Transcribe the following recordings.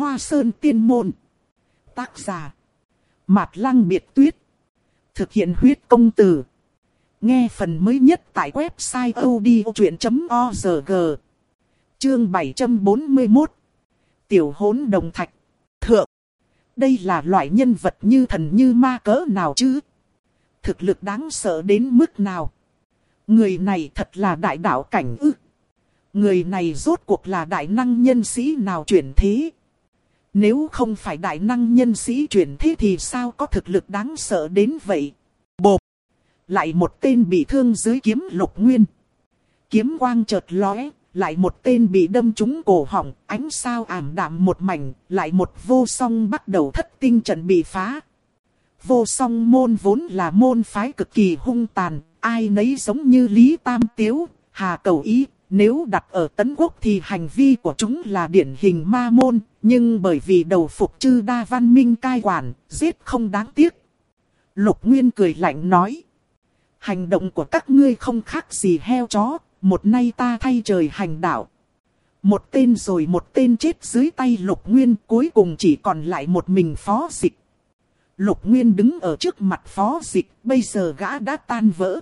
Hoa Sơn Tiên Môn. Tác giả Mạt Lăng Biệt Tuyết. Thực hiện huyết công từ. Nghe phần mới nhất tại website odchuyện.org. Chương 741. Tiểu hỗn đồng thạch. Thượng. Đây là loại nhân vật như thần như ma cỡ nào chứ? Thực lực đáng sợ đến mức nào? Người này thật là đại đạo cảnh ư? Người này rốt cuộc là đại năng nhân sĩ nào chuyển thế? Nếu không phải đại năng nhân sĩ chuyển thế thì sao có thực lực đáng sợ đến vậy? Bộp! Lại một tên bị thương dưới kiếm Lục Nguyên. Kiếm quang chợt lóe, lại một tên bị đâm trúng cổ họng, ánh sao ảm đạm một mảnh, lại một vô song bắt đầu thất tinh trận bị phá. Vô song môn vốn là môn phái cực kỳ hung tàn, ai nấy giống như Lý Tam Tiếu, Hà Cầu Ý. Nếu đặt ở Tấn Quốc thì hành vi của chúng là điển hình ma môn, nhưng bởi vì đầu phục Chư Đa Văn Minh cai quản, giết không đáng tiếc. Lục Nguyên cười lạnh nói. Hành động của các ngươi không khác gì heo chó, một nay ta thay trời hành đạo. Một tên rồi một tên chết dưới tay Lục Nguyên, cuối cùng chỉ còn lại một mình Phó Dịch. Lục Nguyên đứng ở trước mặt Phó Dịch, bây giờ gã đã tan vỡ.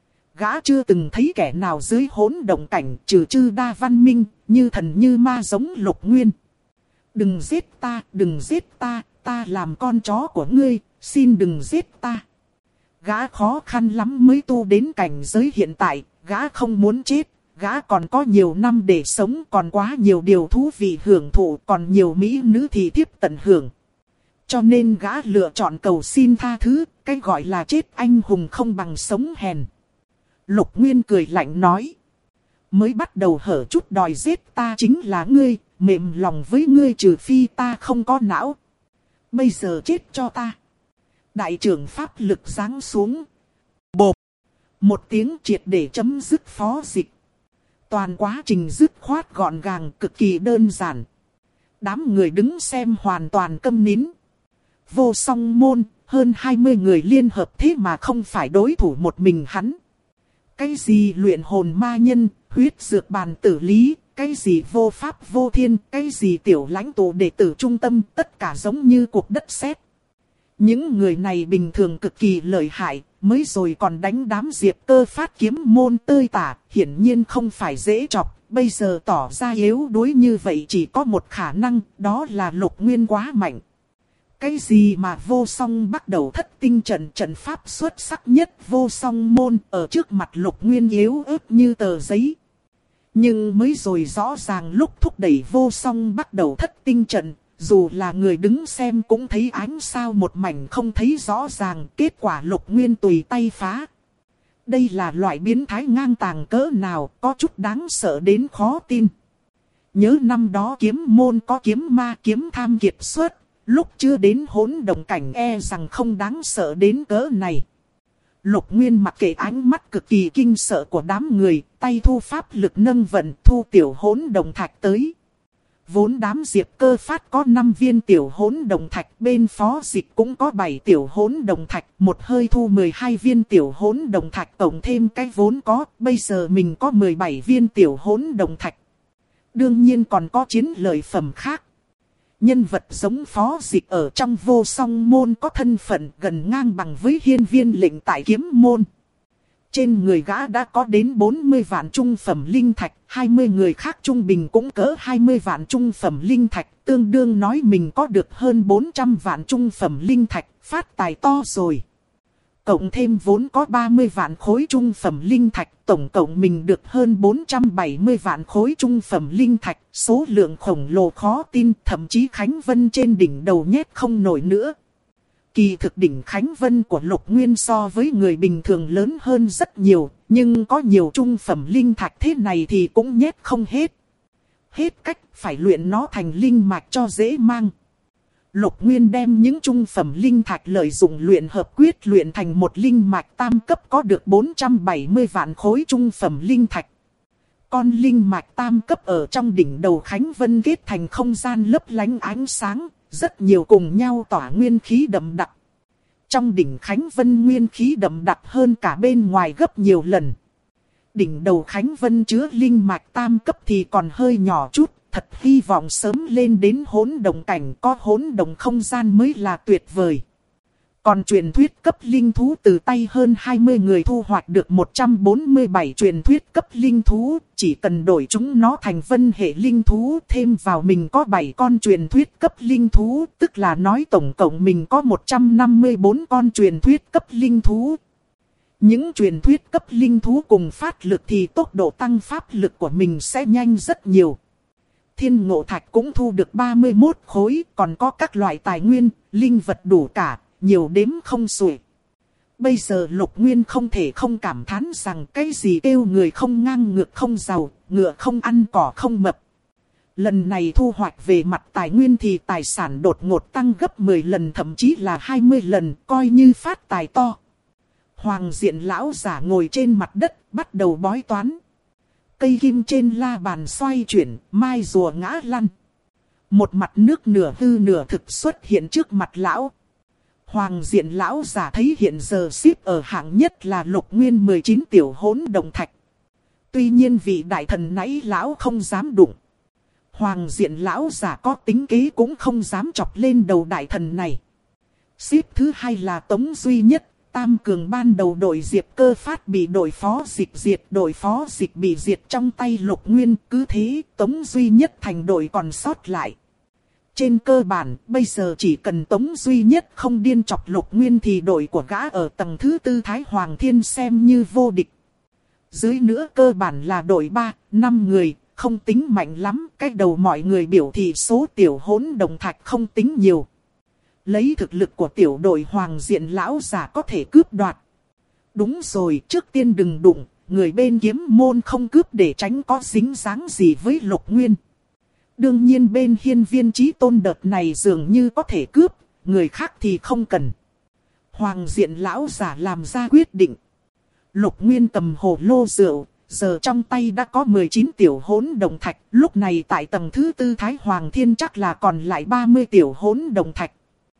Gã chưa từng thấy kẻ nào dưới hỗn động cảnh trừ Chư Đa Văn Minh, như thần như ma giống Lục Nguyên. Đừng giết ta, đừng giết ta, ta làm con chó của ngươi, xin đừng giết ta. Gã khó khăn lắm mới tu đến cảnh giới hiện tại, gã không muốn chết, gã còn có nhiều năm để sống, còn quá nhiều điều thú vị hưởng thụ, còn nhiều mỹ nữ thì thiếp tận hưởng. Cho nên gã lựa chọn cầu xin tha thứ, cái gọi là chết anh hùng không bằng sống hèn. Lục Nguyên cười lạnh nói. Mới bắt đầu hở chút đòi giết ta chính là ngươi, mềm lòng với ngươi trừ phi ta không có não. Bây giờ chết cho ta. Đại trưởng pháp lực giáng xuống. Bộp. Một tiếng triệt để chấm dứt Phó Dịch. Toàn quá trình dứt khoát gọn gàng cực kỳ đơn giản. Đám người đứng xem hoàn toàn câm nín. Vô song môn, hơn 20 người liên hợp thế mà không phải đối thủ một mình hắn. Cái gì luyện hồn ma nhân, huyết dược bàn tử lý, cái gì vô pháp vô thiên, cái gì tiểu lãnh tụ đệ tử trung tâm, tất cả giống như cuộc đất sét. Những người này bình thường cực kỳ lợi hại, mới rồi còn đánh đám Diệp Cơ Phát kiếm môn tơi tả, hiển nhiên không phải dễ chọc, bây giờ tỏ ra yếu đuối như vậy chỉ có một khả năng, đó là Lục Nguyên quá mạnh. Cái gì mà vô song bắt đầu thất tinh trận pháp xuất sắc nhất vô song môn ở trước mặt Lục Nguyên yếu ớt như tờ giấy. Nhưng mới rồi rõ ràng lúc thúc đẩy vô song bắt đầu thất tinh trận, dù là người đứng xem cũng thấy ánh sao một mảnh không thấy rõ ràng, kết quả Lục Nguyên tùy tay phá. Đây là loại biến thái ngang tàng cỡ nào, có chút đáng sợ đến khó tin. Nhớ năm đó kiếm môn có kiếm ma kiếm tham kiệt xuất. Lúc chưa đến hỗn động cảnh e rằng không đáng sợ đến cỡ này. Lục Nguyên mặc kệ ánh mắt cực kỳ kinh sợ của đám người, tay thu pháp lực nâng vận thu tiểu hỗn động thạch tới. Vốn đám Diệp Cơ Phát có 5 viên tiểu hỗn động thạch, bên Phó Dịch cũng có 7 tiểu hỗn động thạch, một hơi thu 12 viên tiểu hỗn động thạch tổng thêm cái vốn có, bây giờ mình có 17 viên tiểu hỗn động thạch. Đương nhiên còn có chiến lợi phẩm khác. Nhân vật giống Phó Dịch ở trong vô song môn có thân phận gần ngang bằng với hiên viên lệnh tại kiếm môn. Trên người gã đã có đến 40 vạn trung phẩm linh thạch, 20 người khác trung bình cũng cỡ 20 vạn trung phẩm linh thạch, tương đương nói mình có được hơn 400 vạn trung phẩm linh thạch, phát tài to rồi. Cộng thêm vốn có 30 vạn khối trung phẩm linh thạch, tổng cộng mình được hơn 470 vạn khối trung phẩm linh thạch, số lượng khổng lồ khó tin, thậm chí Khánh Vân trên đỉnh đầu nhét không nổi nữa. Kỳ thực đỉnh Khánh Vân của Lục Nguyên so với người bình thường lớn hơn rất nhiều, nhưng có nhiều trung phẩm linh thạch thế này thì cũng nhét không hết. Hết cách phải luyện nó thành linh mạch cho dễ mang. Lục Nguyên đem những trung phẩm linh thạch lợi dụng luyện hợp quyết luyện thành một linh mạch tam cấp có được 470 vạn khối trung phẩm linh thạch. Con linh mạch tam cấp ở trong đỉnh đầu Khánh Vân kết thành không gian lấp lánh ánh sáng, rất nhiều cùng nhau tỏa nguyên khí đậm đặc. Trong đỉnh Khánh Vân nguyên khí đậm đặc hơn cả bên ngoài gấp nhiều lần. Đỉnh đầu Khánh Vân chứa linh mạch tam cấp thì còn hơi nhỏ chút, thật hy vọng sớm lên đến hỗn độn cảnh, có hỗn độn không gian mới là tuyệt vời. Còn truyền thuyết cấp linh thú từ tay hơn 20 người thu hoạch được 147 truyền thuyết cấp linh thú, chỉ cần đổi chúng nó thành vân hệ linh thú, thêm vào mình có 7 con truyền thuyết cấp linh thú, tức là nói tổng cộng mình có 154 con truyền thuyết cấp linh thú. Những truyền thuyết cấp linh thú cùng phát lực thì tốc độ tăng pháp lực của mình sẽ nhanh rất nhiều. Thiên ngộ thạch cũng thu được 31 khối, còn có các loại tài nguyên, linh vật đủ cả, nhiều đếm không xuể. Bây giờ Lục Nguyên không thể không cảm thán rằng cái gì kêu người không ngang ngược không giàu, ngựa không ăn cỏ không mập. Lần này thu hoạch về mặt tài nguyên thì tài sản đột ngột tăng gấp 10 lần thậm chí là 20 lần, coi như phát tài to. Hoàng diện lão giả ngồi trên mặt đất, bắt đầu bói toán. Cây kim trên la bàn xoay chuyển, mai rùa ngã lăn. Một mặt nước nửa hư nửa thực xuất hiện trước mặt lão. Hoàng diện lão giả thấy hiện giờ xếp ở hạng nhất là Lục Nguyên 19 tiểu hỗn độn thạch. Tuy nhiên vị đại thần nãy lão không dám đụng. Hoàng diện lão giả có tính kế cũng không dám chọc lên đầu đại thần này. Xếp thứ hai là Tống Duy Nhất. Tam cường ban đầu đội Diệp Cơ Phát bị đội phó dịch diệt, đội phó dịch bị diệt trong tay Lục Nguyên, cứ thế Tống Duy Nhất thành đội còn sót lại. Trên cơ bản, bây giờ chỉ cần Tống Duy Nhất không điên chọc Lục Nguyên thì đội của gã ở tầng thứ tư Thái Hoàng Thiên xem như vô địch. Dưới nữa cơ bản là đội 3, 5 người, không tính mạnh lắm, cách đầu mọi người biểu thị số tiểu hỗn độn thạch không tính nhiều. Lấy thực lực của tiểu đội Hoàng diện lão giả có thể cướp đoạt. Đúng rồi, trước tiên đừng đụng, người bên kiếm môn không cướp để tránh có dính dáng gì với Lục Nguyên. Đương nhiên bên hiên viên chí tôn đợt này dường như có thể cướp, người khác thì không cần. Hoàng diện lão giả làm ra quyết định. Lục Nguyên cầm hồ lô rượu, giờ trong tay đã có 19 tiểu hỗn độn thạch. Lúc này tại tầng thứ tư Thái Hoàng Thiên chắc là còn lại 30 tiểu hỗn độn thạch.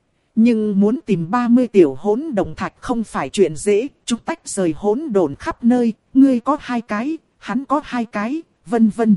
Nhưng muốn tìm 30 tiểu hỗn độn thạch không phải chuyện dễ, chúng tách rời hỗn độn khắp nơi, ngươi có 2 cái, hắn có 2 cái, vân vân.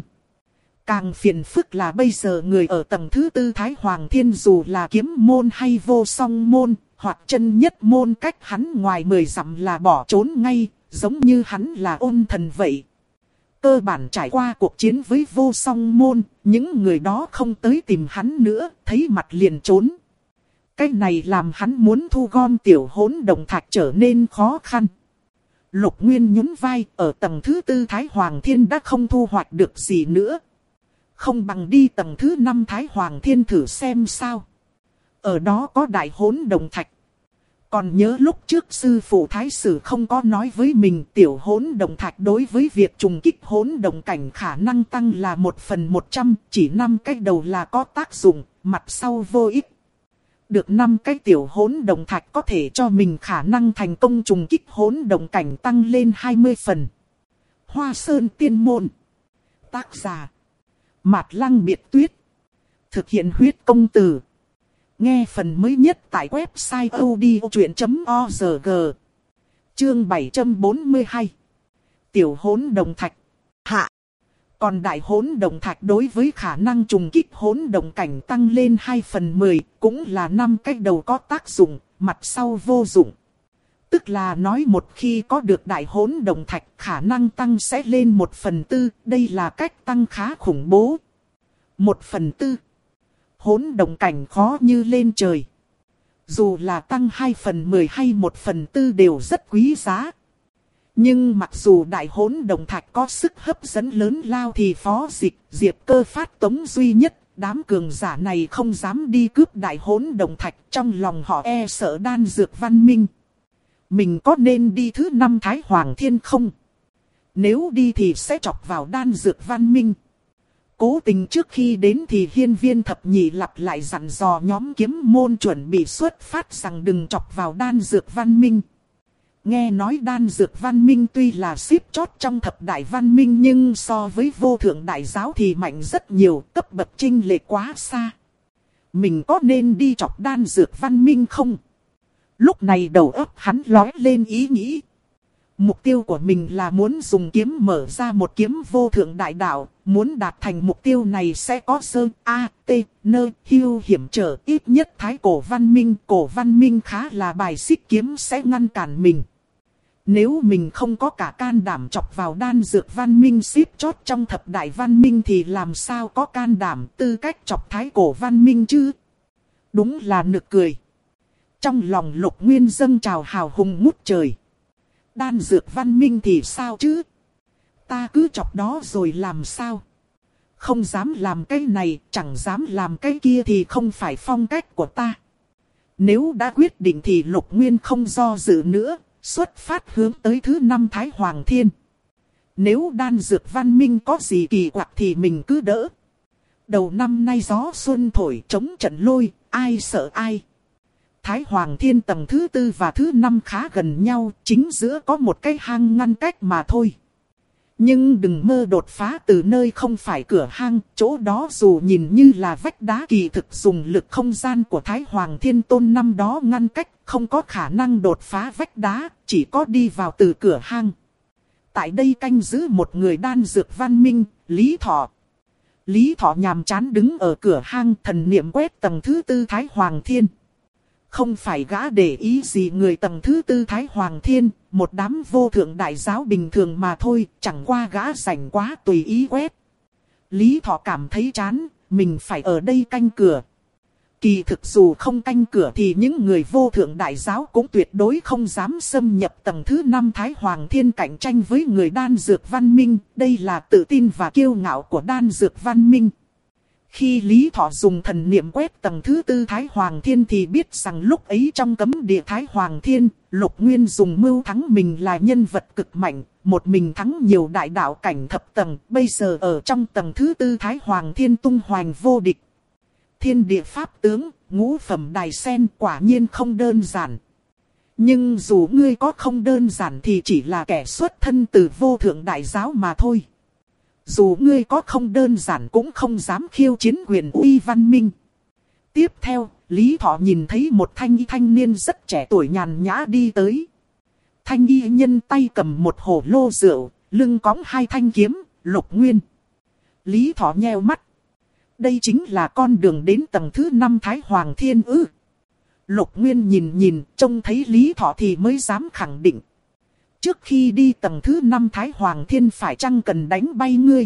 Càng phiền phức là bây giờ người ở tầng thứ tư Thái Hoàng Thiên dù là kiếm môn hay vô song môn, hoặc chân nhất môn cách hắn ngoài 10 dặm là bỏ trốn ngay, giống như hắn là ôn thần vậy. Cơ bản trải qua cuộc chiến với vô song môn, những người đó không tới tìm hắn nữa, thấy mặt liền trốn. Cái này làm hắn muốn thu gom tiểu hỗn độn thạch trở nên khó khăn. Lục Nguyên nhún vai, ở tầng thứ tư Thái Hoàng Thiên đã không thu hoạch được gì nữa. Không bằng đi tầng thứ 5 Thái Hoàng Thiên thử xem sao. Ở đó có đại hỗn độn thạch. Còn nhớ lúc trước sư phụ Thái Sử không có nói với mình tiểu hỗn độn thạch đối với việc trùng kích hỗn độn cảnh khả năng tăng là 1/100, chỉ 5 cái đầu là có tác dụng, mặt sau vô ích. Được 5 cái tiểu hỗn độn thạch có thể cho mình khả năng thành công trùng kích hỗn độn cảnh tăng lên 20 phần. Hoa Sơn Tiên Môn. Tác giả Mạt Lăng Biệt Tuyết. Thực hiện huyết công từ. Nghe phần mới nhất tại website odchuyện.org. Chương 742. Tiểu hỗn độn thạch. Hạ. Còn đại hỗn độn thạch đối với khả năng trùng kích hỗn độn cảnh tăng lên 2/10, cũng là 5 cái đầu có tác dụng, mặt sau vô dụng. Tức là nói một khi có được đại hỗn độn thạch khả năng tăng sẽ lên 1/4, đây là cách tăng khá khủng bố. 1/4. Hỗn độn cảnh khó như lên trời. Dù là tăng 2/10 hay 1/4 đều rất quý giá. Nhưng mặc dù đại hỗn độn thạch có sức hấp dẫn lớn lao thì phó dịch, Diệp Cơ Phát, Tống Duy Nhất, đám cường giả này không dám đi cướp đại hỗn độn thạch, trong lòng họ e sợ đan dược văn minh. Mình có nên đi thứ 5 Thái Hoàng Thiên không? Nếu đi thì sẽ chọc vào đan dược văn minh. Cố tình trước khi đến thì hiên viên thập nhị lặp lại dặn dò nhóm kiếm môn chuẩn bị xuất phát rằng đừng chọc vào đan dược văn minh. Nghe nói đan dược văn minh tuy là xếp chót trong thập đại văn minh nhưng so với vô thượng đại giáo thì mạnh rất nhiều, cấp bậc chênh lệch quá xa. Mình có nên đi chọc đan dược văn minh không? Lúc này đầu óc hắn lóe lên ý nghĩ. Mục tiêu của mình là muốn dùng kiếm mở ra một kiếm vô thượng đại đạo. Muốn đạt thành mục tiêu này sẽ có sơn A, T, nơ, hưu hiểm trở. Ít nhất thái cổ văn minh khá là bài xích kiếm sẽ ngăn cản mình. Nếu mình không có cả can đảm chọc vào đan dược văn minh xếp chót trong thập đại văn minh thì làm sao có can đảm tư cách chọc thái cổ văn minh chứ? Đúng là nực cười. Trong lòng Lục Nguyên dâng trào hào hùng ngút trời. Đan dược văn minh thì sao chứ? Ta cứ chọc đó rồi làm sao? Không dám làm cái này, chẳng dám làm cái kia thì không phải phong cách của ta. Nếu đã quyết định thì Lục Nguyên không do dự nữa, xuất phát hướng tới thứ 5 Thái Hoàng Thiên. Nếu đan dược văn minh có gì kỳ quặc thì mình cứ đỡ. Đầu năm nay gió xuân thổi chống trận lôi, ai sợ ai. Thái Hoàng Thiên tầng thứ 4 và thứ 5 khá gần nhau, chính giữa có một cái hang ngăn cách mà thôi. Nhưng đừng mơ đột phá từ nơi không phải cửa hang, chỗ đó dù nhìn như là vách đá kỳ thực dùng lực không gian của Thái Hoàng Thiên Tôn năm đó ngăn cách, không có khả năng đột phá vách đá, chỉ có đi vào từ cửa hang. Tại đây canh giữ một người đan dược văn minh, Lý Thọ. Lý Thọ nhàm chán đứng ở cửa hang, thần niệm quét tầng thứ 4 Thái Hoàng Thiên. Không phải gã để ý gì người tầng thứ 4 Thái Hoàng Thiên, một đám vô thượng đại giáo bình thường mà thôi, chẳng qua gã rảnh quá tùy ý quét. Lý Thọ cảm thấy chán, mình phải ở đây canh cửa. Kỳ thực dù không canh cửa thì những người vô thượng đại giáo cũng tuyệt đối không dám xâm nhập tầng thứ 5 Thái Hoàng Thiên cạnh tranh với người đan dược văn minh, đây là tự tin và kiêu ngạo của đan dược văn minh. Khi Lý Thọ dùng thần niệm quét tầng thứ 4 Thái Hoàng Thiên thì biết rằng lúc ấy trong cấm địa Thái Hoàng Thiên, Lục Nguyên dùng mưu thắng mình là nhân vật cực mạnh, một mình thắng nhiều đại đạo cảnh thập tầng, bây giờ ở trong tầng thứ 4 Thái Hoàng Thiên tung hoành vô địch. Thiên địa pháp tướng, ngũ phẩm đài sen quả nhiên không đơn giản. Nhưng dù ngươi có không đơn giản thì chỉ là kẻ xuất thân từ vô thượng đại giáo mà thôi. Dù ngươi có không đơn giản cũng không dám khiêu chiến quyền uy văn minh. Tiếp theo, Lý Thọ nhìn thấy một thanh niên rất trẻ tuổi nhàn nhã đi tới. Thanh y nhân tay cầm một hồ lô rượu, lưng cõng 2 thanh kiếm, Lục Nguyên. Lý Thọ nheo mắt. Đây chính là con đường đến tầng thứ 5 Thái Hoàng Thiên ư? Lục Nguyên nhìn, trông thấy Lý Thọ thì mới dám khẳng định. Trước khi đi tầng thứ 5 Thái Hoàng Thiên phải chăng cần đánh bay ngươi?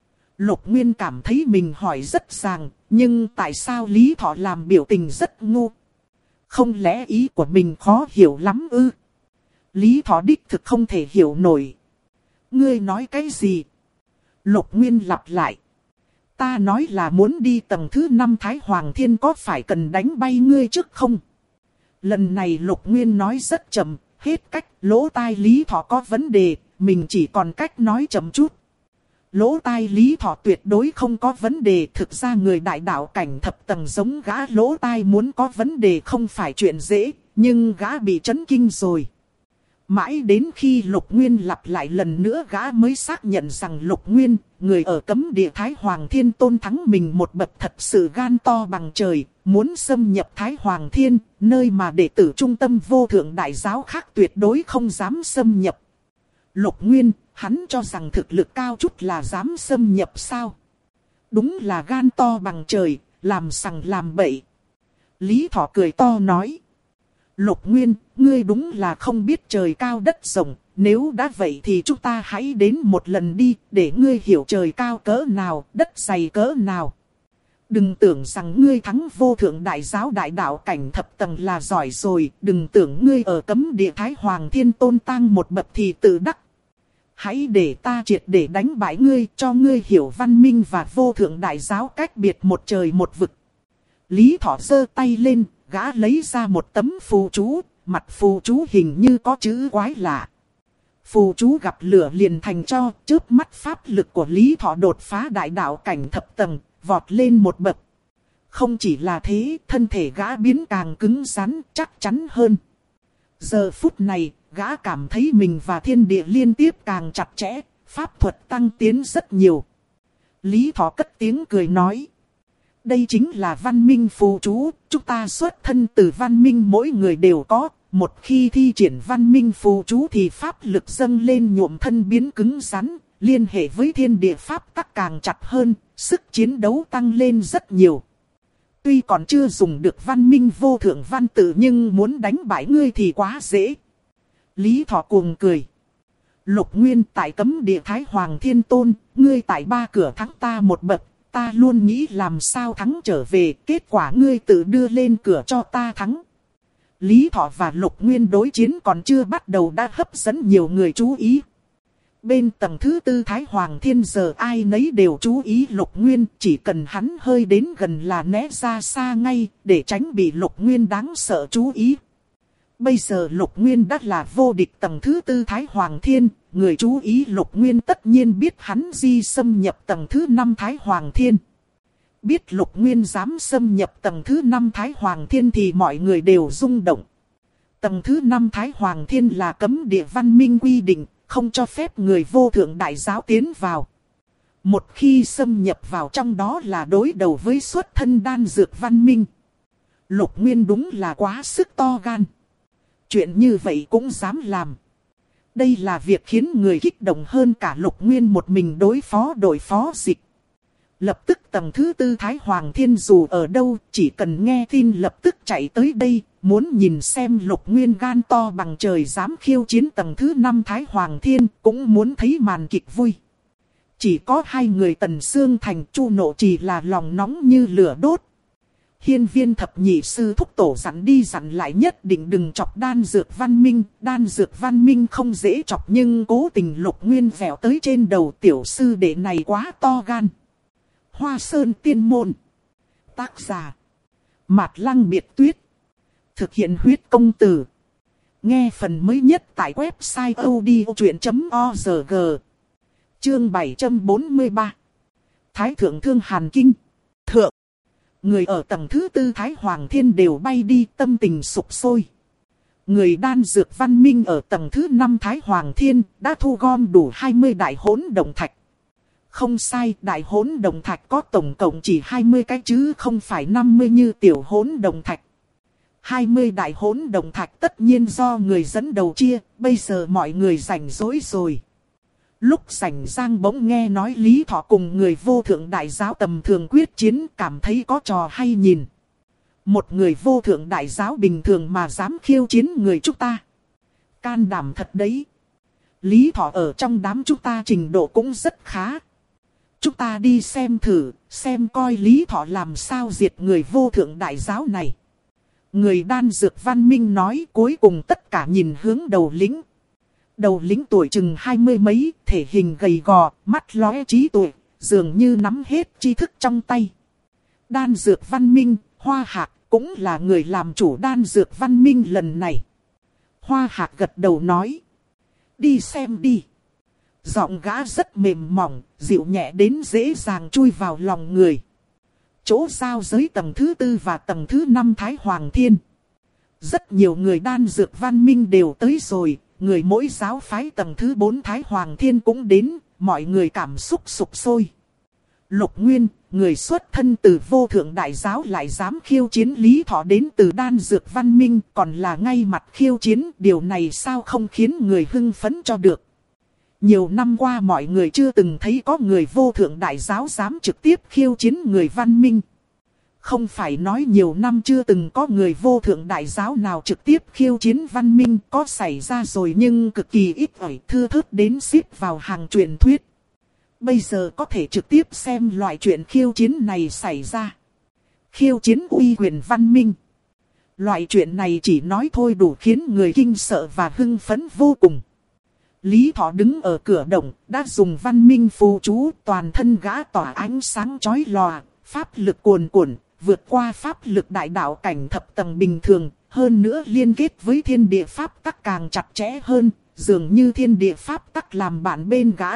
Lục Nguyên cảm thấy mình hỏi rất ràng, nhưng tại sao Lý Thọ làm biểu tình rất ngu? Không lẽ ý của mình khó hiểu lắm ư? Lý Thọ đích thực không thể hiểu nổi. Ngươi nói cái gì? Lục Nguyên lặp lại. Ta nói là muốn đi tầng thứ 5 Thái Hoàng Thiên có phải cần đánh bay ngươi trước không? Lần này Lục Nguyên nói rất chậm, hết cách, lỗ tai Lý Thọ có vấn đề, mình chỉ còn cách nói chậm chút. Lỗ tai Lý Thọ tuyệt đối không có vấn đề, thực ra người đại đạo cảnh thập tầng giống gã lỗ tai muốn có vấn đề không phải chuyện dễ, nhưng gã bị chấn kinh rồi. Mãi đến khi Lục Nguyên lặp lại lần nữa gã mới xác nhận rằng Lục Nguyên, người ở cấm địa Thái Hoàng Thiên Tôn thắng mình một bậc thật sự gan to bằng trời, muốn xâm nhập Thái Hoàng Thiên, nơi mà đệ tử trung tâm vô thượng đại giáo khác tuyệt đối không dám xâm nhập. Lục Nguyên, hắn cho rằng thực lực cao chút là dám xâm nhập sao? Đúng là gan to bằng trời, làm sằng làm bậy. Lý Thọ cười to nói. Lục Nguyên, ngươi đúng là không biết trời cao đất rộng, nếu đã vậy thì chúng ta hãy đến một lần đi, để ngươi hiểu trời cao cỡ nào, đất dày cỡ nào. Đừng tưởng rằng ngươi thắng vô thượng đại giáo đại đạo cảnh thập tầng là giỏi rồi, đừng tưởng ngươi ở cấm địa Thái Hoàng Thiên Tôn tang một bậc thì tự đắc. Hãy để ta triệt để đánh bại ngươi, cho ngươi hiểu văn minh và vô thượng đại giáo cách biệt một trời một vực. Lý Thọ giơ tay lên, gã lấy ra một tấm phù chú, mặt phù chú hình như có chữ quái lạ. Phù chú gặp lửa liền thành tro, chớp mắt pháp lực của Lý Thọ đột phá đại đạo cảnh thập tầng, vọt lên một bậc. Không chỉ là thế, thân thể gã biến càng cứng rắn, chắc chắn hơn. Giờ phút này, gã cảm thấy mình và thiên địa liên tiếp càng chặt chẽ, pháp thuật tăng tiến rất nhiều. Lý Thọ cất tiếng cười nói. Đây chính là văn minh phù chú, chúng ta xuất thân từ văn minh mỗi người đều có, một khi thi triển văn minh phù chú thì pháp lực dâng lên nhuộm thân biến cứng rắn, liên hệ với thiên địa pháp tắc càng chặt hơn, sức chiến đấu tăng lên rất nhiều. Tuy còn chưa dùng được văn minh vô thượng văn tự nhưng muốn đánh bại ngươi thì quá dễ. Lý Thọ cuồng cười. Lục Nguyên tại cấm địa Thái Hoàng Thiên Tôn, ngươi tại 3 cửa thắng ta một bậc, ta luôn nghĩ làm sao thắng trở về, kết quả ngươi tự đưa lên cửa cho ta thắng. Lý Thọ và Lục Nguyên đối chiến còn chưa bắt đầu đã hấp dẫn nhiều người chú ý. Bên tầng thứ 4 Thái Hoàng Thiên giờ ai nấy đều chú ý Lục Nguyên, chỉ cần hắn hơi đến gần là né ra xa ngay, để tránh bị Lục Nguyên đáng sợ chú ý. Bây giờ Lục Nguyên đã là vô địch tầng thứ 4 Thái Hoàng Thiên, người chú ý Lục Nguyên tất nhiên biết hắn di xâm nhập tầng thứ 5 Thái Hoàng Thiên. Biết Lục Nguyên dám xâm nhập tầng thứ 5 Thái Hoàng Thiên thì mọi người đều rung động. Tầng thứ 5 Thái Hoàng Thiên là cấm địa văn minh quy định, không cho phép người vô thượng đại giáo tiến vào. Một khi xâm nhập vào trong đó là đối đầu với xuất thân đan dược văn minh. Lục Nguyên đúng là quá sức to gan. Chuyện như vậy cũng dám làm. Đây là việc khiến người kích động hơn cả Lục Nguyên một mình đối phó đội phó dịch. Lập tức tầng thứ 4 Thái Hoàng Thiên dù ở đâu, chỉ cần nghe tin lập tức chạy tới đây, muốn nhìn xem Lục Nguyên gan to bằng trời dám khiêu chiến tầng thứ 5 Thái Hoàng Thiên, cũng muốn thấy màn kịch vui. Chỉ có 2 người Tần Xương Thành Chu Nộ Trì là lòng nóng như lửa đốt. Hiên Viên thập nhị sư thúc tổ dặn đi dặn lại nhất định đừng chọc đan dược văn minh. Đan dược văn minh không dễ chọc nhưng cố tình Lục Nguyên vẹo tới trên đầu tiểu sư đệ này quá to gan. Hoa Sơn Tiên Môn. Tác giả Mạt Lăng Biệt Tuyết. Thực hiện huyết công từ. Nghe phần mới nhất tại website odchuyện.org. Chương 743. Thái Thượng Thương Hàn Kinh. Thượng. Người ở tầng thứ 4 Thái Hoàng Thiên đều bay đi, tâm tình sục sôi. Người đan dược văn minh ở tầng thứ 5 Thái Hoàng Thiên đã thu gom đủ 20 đại hỗn động thạch. Không sai, đại hỗn động thạch có tổng cộng chỉ 20 cái chứ không phải 50 như tiểu hỗn động thạch. 20 đại hỗn động thạch tất nhiên do người dẫn đầu chia, bây giờ mọi người rảnh rỗi rồi. Lúc rảnh rang bỗng nghe nói Lý Thọ cùng người vô thượng đại giáo tầm thường quyết chiến, cảm thấy có trò hay nhìn. Một người vô thượng đại giáo bình thường mà dám khiêu chiến người chúng ta. Can đảm thật đấy. Lý Thọ ở trong đám chúng ta trình độ cũng rất khá. Chúng ta đi xem thử, xem coi Lý Thọ làm sao diệt người vô thượng đại giáo này. Người đan dược văn minh nói, cuối cùng tất cả nhìn hướng đầu lĩnh. Đầu lĩnh tuổi chừng 20 mấy, thể hình gầy gò, mắt lóe trí tuệ, dường như nắm hết tri thức trong tay. Đan dược văn minh, Hoa Hạc cũng là người làm chủ đan dược văn minh lần này. Hoa Hạc gật đầu nói. Đi xem đi. Giọng gã rất mềm mỏng, dịu nhẹ đến dễ dàng chui vào lòng người. Chỗ giao giới tầng thứ 4 và tầng thứ 5 Thái Hoàng Thiên. Rất nhiều người đan dược văn minh đều tới rồi. Người mỗi giáo phái tầng thứ 4 Thái Hoàng Thiên cũng đến, mọi người cảm xúc sục sôi. Lục Nguyên, người xuất thân từ vô thượng đại giáo lại dám khiêu chiến Lý Thọ đến từ đan dược văn minh, còn là ngay mặt khiêu chiến, điều này sao không khiến người hưng phấn cho được. Nhiều năm qua mọi người chưa từng thấy có người vô thượng đại giáo dám trực tiếp khiêu chiến người văn minh. Không phải nói nhiều năm chưa từng có người vô thượng đại giáo nào trực tiếp khiêu chiến văn minh, có xảy ra rồi nhưng cực kỳ ít ỏi, thưa thớt đến xếp vào hàng truyền thuyết. Bây giờ có thể trực tiếp xem loại chuyện khiêu chiến này xảy ra. Khiêu chiến uy quyền văn minh. Loại chuyện này chỉ nói thôi đủ khiến người kinh sợ và hưng phấn vô cùng. Lý Thọ đứng ở cửa động, đã dùng văn minh phù chú, toàn thân gã tỏa ánh sáng chói lòa, pháp lực cuồn cuộn, vượt qua pháp lực đại đạo cảnh thập tầng bình thường, hơn nữa liên kết với thiên địa pháp tắc càng chặt chẽ hơn, dường như thiên địa pháp tắc làm bạn bên gã.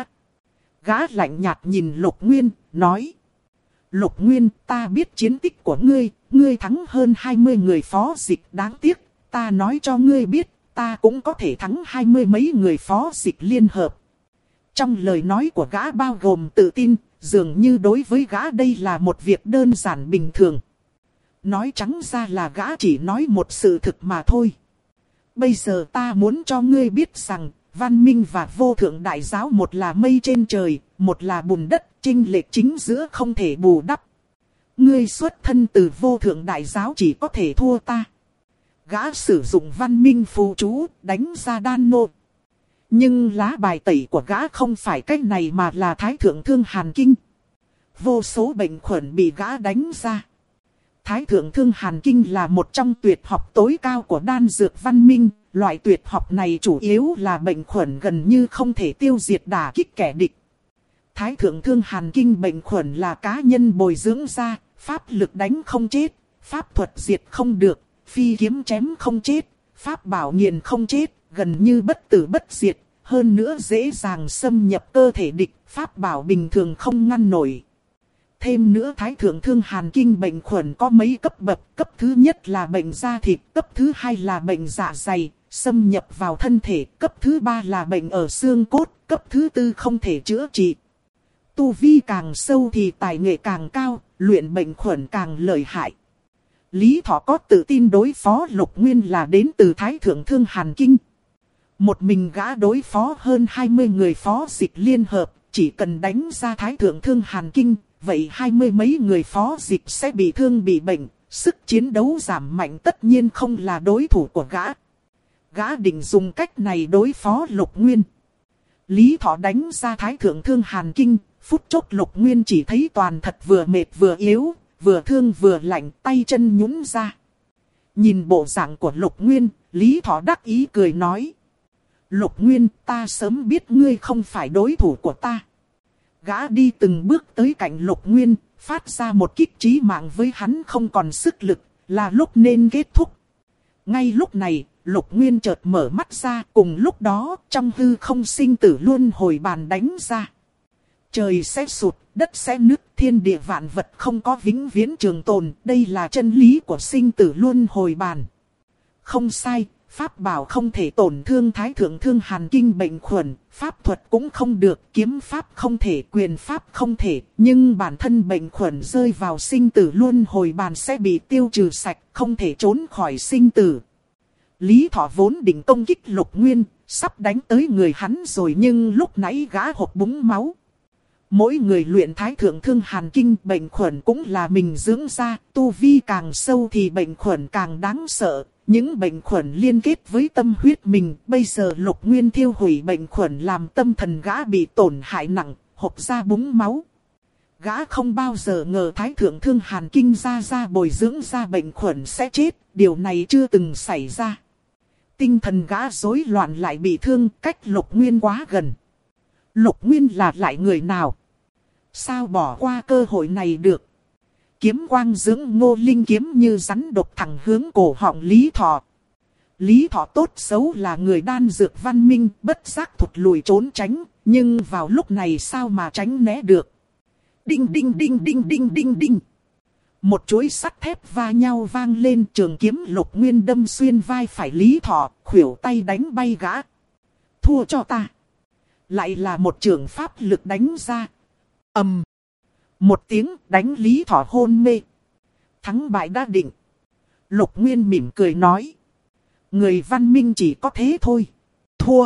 Gã lạnh nhạt nhìn Lục Nguyên, nói. Lục Nguyên, ta biết chiến tích của ngươi, ngươi thắng hơn 20 người phó dịch, đáng tiếc, ta nói cho ngươi biết, ta cũng có thể thắng 20 mấy người phó dịch liên hợp. Trong lời nói của gã bao gồm tự tin, dường như đối với gã đây là một việc đơn giản bình thường. Nói trắng ra là gã chỉ nói một sự thực mà thôi. Bây giờ ta muốn cho ngươi biết rằng, văn minh và vô thượng đại giáo một là mây trên trời, một là bùn đất, chênh lệch chính giữa không thể bù đắp. Ngươi xuất thân từ vô thượng đại giáo chỉ có thể thua ta. Gã sử dụng văn minh phù chú, đánh ra đan nô. Nhưng lá bài tẩy của gã không phải cách này mà là Thái Thượng Thương Hàn Kinh. Vô số bệnh khuẩn bị gã đánh ra. Thái Thượng Thương Hàn Kinh là một trong tuyệt học tối cao của đan dược văn minh. Loại tuyệt học này chủ yếu là bệnh khuẩn gần như không thể tiêu diệt đả kích kẻ địch. Thái Thượng Thương Hàn Kinh bệnh khuẩn là cá nhân bồi dưỡng ra, pháp lực đánh không chết, pháp thuật diệt không được, phi kiếm chém không chết, pháp bảo nghiền không chết, gần như bất tử bất diệt, hơn nữa dễ dàng xâm nhập cơ thể địch, pháp bảo bình thường không ngăn nổi. Thêm nữa Thái Thượng Thương Hàn Kinh bệnh khuẩn có mấy cấp bậc, cấp thứ nhất là bệnh da thịt, cấp thứ hai là bệnh dạ dày, xâm nhập vào thân thể, cấp thứ ba là bệnh ở xương cốt, cấp thứ tư không thể chữa trị. Tu vi càng sâu thì tài nghệ càng cao, luyện bệnh khuẩn càng lợi hại. Lý Thọ có tự tin đối phó Lục Nguyên là đến từ Thái Thượng Thương Hàn Kinh. Một mình gã đối phó hơn 20 người phó dịch liên hợp, chỉ cần đánh ra Thái Thượng Thương Hàn Kinh, vậy 20 mấy người phó dịch sẽ bị thương bị bệnh, sức chiến đấu giảm mạnh tất nhiên không là đối thủ của gã. Gã định dùng cách này đối phó Lục Nguyên. Lý Thọ đánh ra Thái Thượng Thương Hàn Kinh, phút chốc Lục Nguyên chỉ thấy toàn thật vừa mệt vừa yếu, vừa thương vừa lạnh, tay chân nhũn ra. Nhìn bộ dạng của Lục Nguyên, Lý Thọ đắc ý cười nói. Lục Nguyên, ta sớm biết ngươi không phải đối thủ của ta. Gã đi từng bước tới cạnh Lục Nguyên, phát ra một kích chí mạng với hắn không còn sức lực, là lúc nên kết thúc. Ngay lúc này, Lục Nguyên chợt mở mắt ra, cùng lúc đó, trong hư không sinh tử luân hồi bàn đánh ra. Trời sẽ sụt, đất sẽ nứt, thiên địa vạn vật không có vĩnh viễn trường tồn, đây là chân lý của sinh tử luân hồi bàn. Không sai, pháp bảo không thể tổn thương Thái Thượng Thương Hàn Kinh bệnh khuẩn, pháp thuật cũng không được, kiếm pháp không thể, quyền pháp không thể, nhưng bản thân bệnh khuẩn rơi vào sinh tử luân hồi bàn sẽ bị tiêu trừ sạch, không thể trốn khỏi sinh tử. Lý Thọ vốn định công kích Lục Nguyên, sắp đánh tới người hắn rồi nhưng lúc nãy gã hộc búng máu. Mỗi người luyện Thái Thượng Thương Hàn Kinh bệnh khuẩn cũng là mình dưỡng ra, tu vi càng sâu thì bệnh khuẩn càng đáng sợ. Những bệnh khuẩn liên kết với tâm huyết mình, bây giờ Lục Nguyên thiêu hủy bệnh khuẩn làm tâm thần gã bị tổn hại nặng, hộc ra búng máu. Gã không bao giờ ngờ Thái Thượng Thương Hàn Kinh ra bồi dưỡng ra bệnh khuẩn sẽ chết, điều này chưa từng xảy ra. Tinh thần gã rối loạn lại bị thương, cách Lục Nguyên quá gần. Lục Nguyên là lại người nào? Sao bỏ qua cơ hội này được? Kiếm quang dưỡng Ngô Linh kiếm như rắn độc thẳng hướng cổ họng Lý Thọ. Lý Thọ tốt xấu là người đan dược văn minh, bất giác thụt lùi trốn tránh, nhưng vào lúc này sao mà tránh né được? Đinh đinh đinh đinh đinh đinh đinh. Một chuỗi sắt thép va nhau vang lên, trường kiếm Lục Nguyên đâm xuyên vai phải Lý Thọ, khuỷu tay đánh bay gã. Thua cho ta. Lại là một trường pháp lực đánh ra. Ầm. Một tiếng đánh Lý Thọ hôn mê. Thắng bại đã định. Lục Nguyên mỉm cười nói. Người văn minh chỉ có thế thôi. Thua.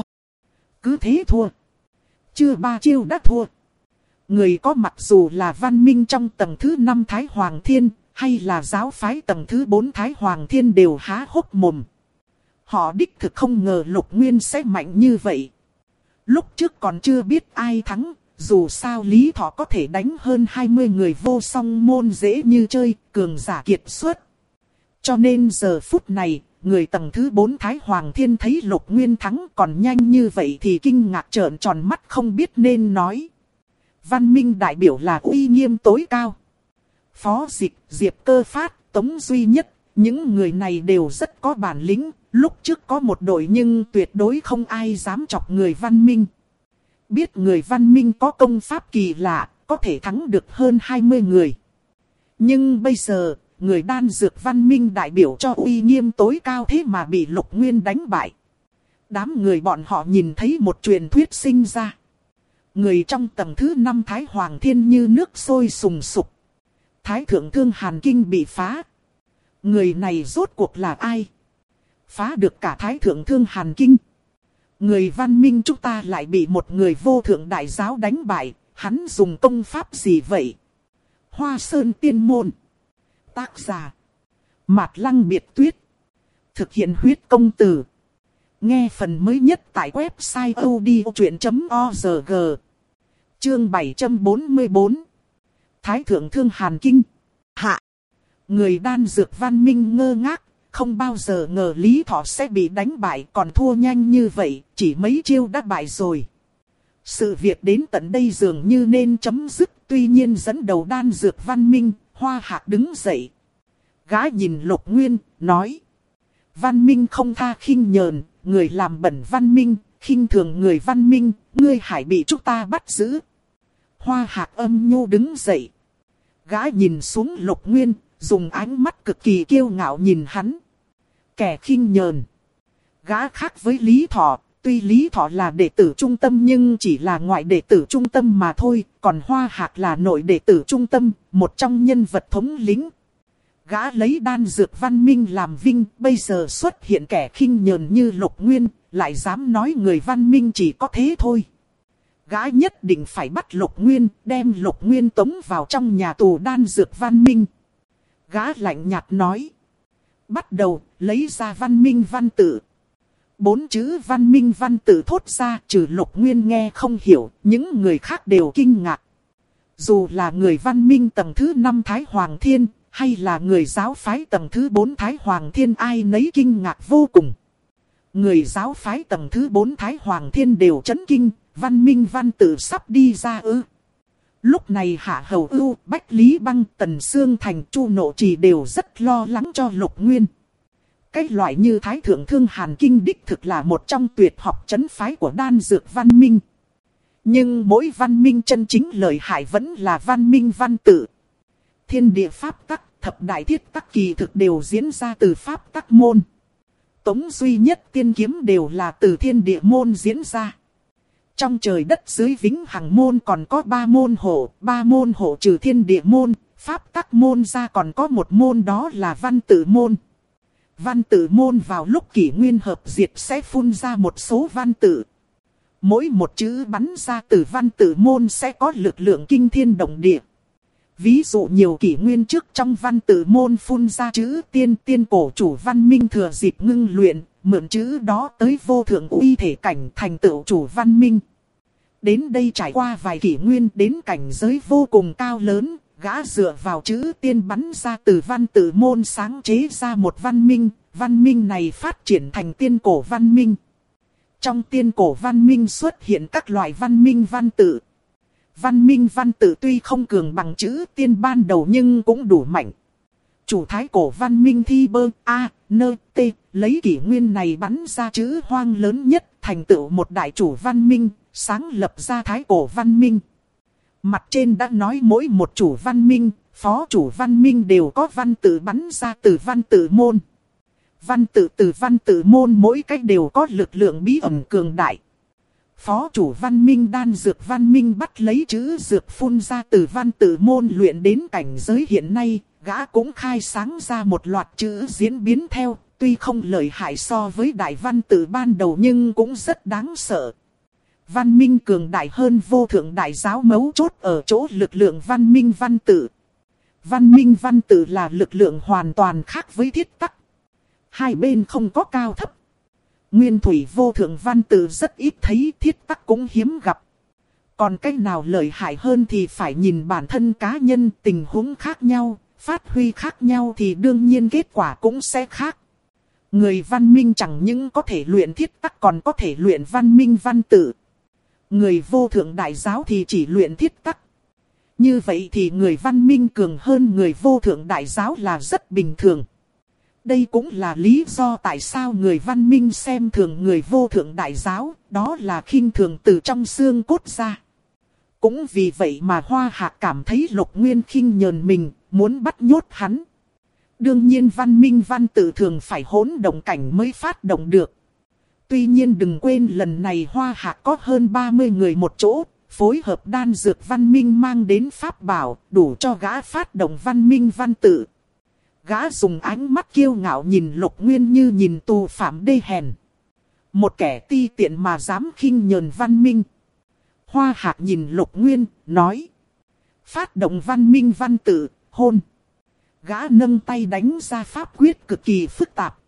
Cứ thế thua. Chưa ba chiêu đã thua. Người có mặc dù là văn minh trong tầng thứ 5 Thái Hoàng Thiên, hay là giáo phái tầng thứ 4 Thái Hoàng Thiên đều há hốc mồm. Họ đích thực không ngờ Lục Nguyên sẽ mạnh như vậy. Lúc trước còn chưa biết ai thắng, dù sao Lý Thọ có thể đánh hơn 20 người vô song môn dễ như chơi, cường giả kiệt xuất. Cho nên giờ phút này, người tầng thứ 4 Thái Hoàng Thiên thấy Lục Nguyên thắng còn nhanh như vậy thì kinh ngạc trợn tròn mắt không biết nên nói. Văn minh đại biểu là uy nghiêm tối cao. Phó Dịch, Diệp Cơ Phát, Tống Duy Nhất, những người này đều rất có bản lĩnh. Lúc trước có một đội nhưng tuyệt đối không ai dám chọc người văn minh. Biết người văn minh có công pháp kỳ lạ, có thể thắng được hơn 20 người. Nhưng bây giờ, người đan dược văn minh đại biểu cho uy nghiêm tối cao thế mà bị Lục Nguyên đánh bại. Đám người bọn họ nhìn thấy một truyền thuyết sinh ra. Người trong tầng thứ 5 Thái Hoàng Thiên như nước sôi sùng sục. Thái Thượng Thương Hàn Kinh bị phá. Người này rốt cuộc là ai? phá được cả Thái Thượng Thương Hàn Kinh. Người văn minh chúng ta lại bị một người vô thượng đại giáo đánh bại, hắn dùng công pháp gì vậy? Hoa Sơn Tiên Môn. Tác giả Mạt Lăng Biệt Tuyết. Thực hiện huyết công từ. Nghe phần mới nhất tại website odchuyện.org. Chương 744. Thái Thượng Thương Hàn Kinh. Hạ. Người đan dược văn minh ngơ ngác, không bao giờ ngờ Lý Thọ sẽ bị đánh bại, còn thua nhanh như vậy, chỉ mấy chiêu đã bại rồi. Sự việc đến tận đây dường như nên chấm dứt, tuy nhiên dẫn đầu đan dược văn minh, Hoa Hạc đứng dậy. Gã nhìn Lục Nguyên, nói. Văn minh không tha khinh nhờn, người làm bẩn văn minh, khinh thường người văn minh, ngươi hãy bị chúng ta bắt giữ. Hoa Hạc âm nhu đứng dậy. Gã nhìn xuống Lục Nguyên, dùng ánh mắt cực kỳ kiêu ngạo nhìn hắn. Kẻ khinh nhờn. Gã khác với Lý Thọ, tuy Lý Thọ là đệ tử trung tâm nhưng chỉ là ngoại đệ tử trung tâm mà thôi, còn Hoa Hạc là nội đệ tử trung tâm, một trong nhân vật thống lĩnh. Gã lấy đan dược văn minh làm vinh, bây giờ xuất hiện kẻ khinh nhờn như Lục Nguyên, lại dám nói người văn minh chỉ có thế thôi. Gã nhất định phải bắt Lục Nguyên, đem Lục Nguyên tống vào trong nhà tù đan dược văn minh. Gã lạnh nhạt nói. Bắt đầu, lấy ra văn minh văn tự. 4 chữ văn minh văn tự thốt ra, trừ Lục Nguyên nghe không hiểu, những người khác đều kinh ngạc. Dù là người văn minh tầng thứ 5 Thái Hoàng Thiên, hay là người giáo phái tầng thứ 4 Thái Hoàng Thiên, ai nấy kinh ngạc vô cùng. Người giáo phái tầng thứ 4 Thái Hoàng Thiên đều chấn kinh, văn minh văn tự sắp đi ra ư. Lúc này Hạ Hầu Ưu, Bách Lý Băng, Tần Sương Thành, Chu Nộ Trì đều rất lo lắng cho Lục Nguyên. Cái loại như Thái Thượng Thương Hàn Kinh đích thực là một trong tuyệt học trấn phái của đan dược văn minh. Nhưng mỗi văn minh chân chính lợi hại vẫn là văn minh văn tự. Thiên địa pháp tắc, thập đại thiết tắc kỳ thực đều diễn ra từ pháp tắc môn. Tống duy nhất tiên kiếm đều là từ thiên địa môn diễn ra. Trong trời đất dưới vĩnh hằng môn còn có 3 môn hộ trừ thiên địa môn, pháp tắc môn ra còn có một môn, đó là văn tự môn. Văn tự môn vào lúc kỷ nguyên hợp diệt sẽ phun ra một số văn tự. Mỗi một chữ bắn ra từ văn tự môn sẽ có lực lượng kinh thiên động địa. Ví dụ nhiều kỷ nguyên trước trong văn tự môn phun ra chữ tiên cổ chủ văn minh thừa dịp ngưng luyện, mượn chữ đó tới vô thượng uy thể cảnh thành tựu chủ văn minh. Đến đây trải qua vài kỷ nguyên đến cảnh giới vô cùng cao lớn, gã dựa vào chữ tiên bắn ra từ văn tự môn sáng chế ra một văn minh này phát triển thành tiên cổ văn minh. Trong tiên cổ văn minh xuất hiện các loại văn minh văn tự. Văn minh văn tự tuy không cường bằng chữ tiên ban đầu nhưng cũng đủ mạnh. Chủ thái cổ văn minh Thi Bơ A, N, T, lấy kỷ nguyên này bắn ra chữ hoang lớn nhất, thành tựu một đại chủ văn minh, sáng lập ra thái cổ văn minh. Mặt trên đã nói mỗi một chủ văn minh, phó chủ văn minh đều có văn tự bắn ra từ văn tự môn. Văn tự từ văn tự môn mỗi cách đều có lực lượng bí ẩn cường đại. Phó chủ văn minh đan dược văn minh bắt lấy chữ dược phun ra từ văn tự môn luyện đến cảnh giới hiện nay, gã cũng khai sáng ra một loạt chữ diễn biến theo, tuy không lợi hại so với đại văn tự ban đầu nhưng cũng rất đáng sợ. Văn minh cường đại hơn vô thượng đại giáo mấu chốt ở chỗ lực lượng văn minh văn tự. Văn minh văn tự là lực lượng hoàn toàn khác với thiết tắc. Hai bên không có cao thấp. Nguyên thủy vô thượng văn tự rất ít thấy, thiết tắc cũng hiếm gặp. Còn cái nào lợi hại hơn thì phải nhìn bản thân cá nhân, tình huống khác nhau, phát huy khác nhau thì đương nhiên kết quả cũng sẽ khác. Người văn minh chẳng những có thể luyện thiết tắc còn có thể luyện văn minh văn tự. Người vô thượng đại giáo thì chỉ luyện thiết tắc. Như vậy thì người văn minh cường hơn người vô thượng đại giáo là rất bình thường. Đây cũng là lý do tại sao người văn minh xem thường người vô thượng đại giáo, đó là khinh thường từ trong xương cốt ra. Cũng vì vậy mà Hoa Hạc cảm thấy Lục Nguyên khinh nhờn mình, muốn bắt nhốt hắn. Đương nhiên văn minh văn tự thường phải hỗn động cảnh mới phát động được. Tuy nhiên đừng quên lần này Hoa Hạc có hơn 30 người một chỗ, phối hợp đan dược văn minh mang đến pháp bảo, đủ cho gã phát động văn minh văn tự. Gã dùng ánh mắt kiêu ngạo nhìn Lục Nguyên như nhìn tù phạm đê hèn. Một kẻ ti tiện mà dám khinh nhờn văn minh. Hoa Hạc nhìn Lục Nguyên, nói. Phát động văn minh văn tự, hôn. Gã nâng tay đánh ra pháp quyết cực kỳ phức tạp.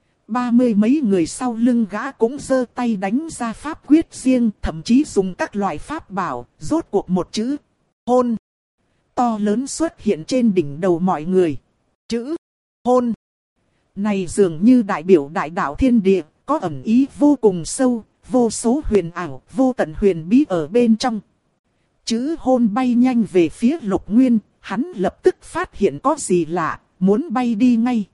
30 mấy người sau lưng gã cũng giơ tay đánh ra pháp quyết riêng, thậm chí dùng các loại pháp bảo, rốt cuộc một chữ, hôn. To lớn xuất hiện trên đỉnh đầu mọi người. Chữ, hôn. Này dường như đại biểu đại đạo thiên địa, có ẩn ý vô cùng sâu, vô số huyền ảo, vô tận huyền bí ở bên trong. Chữ hôn bay nhanh về phía Lục Nguyên, hắn lập tức phát hiện có gì lạ, muốn bay đi ngay.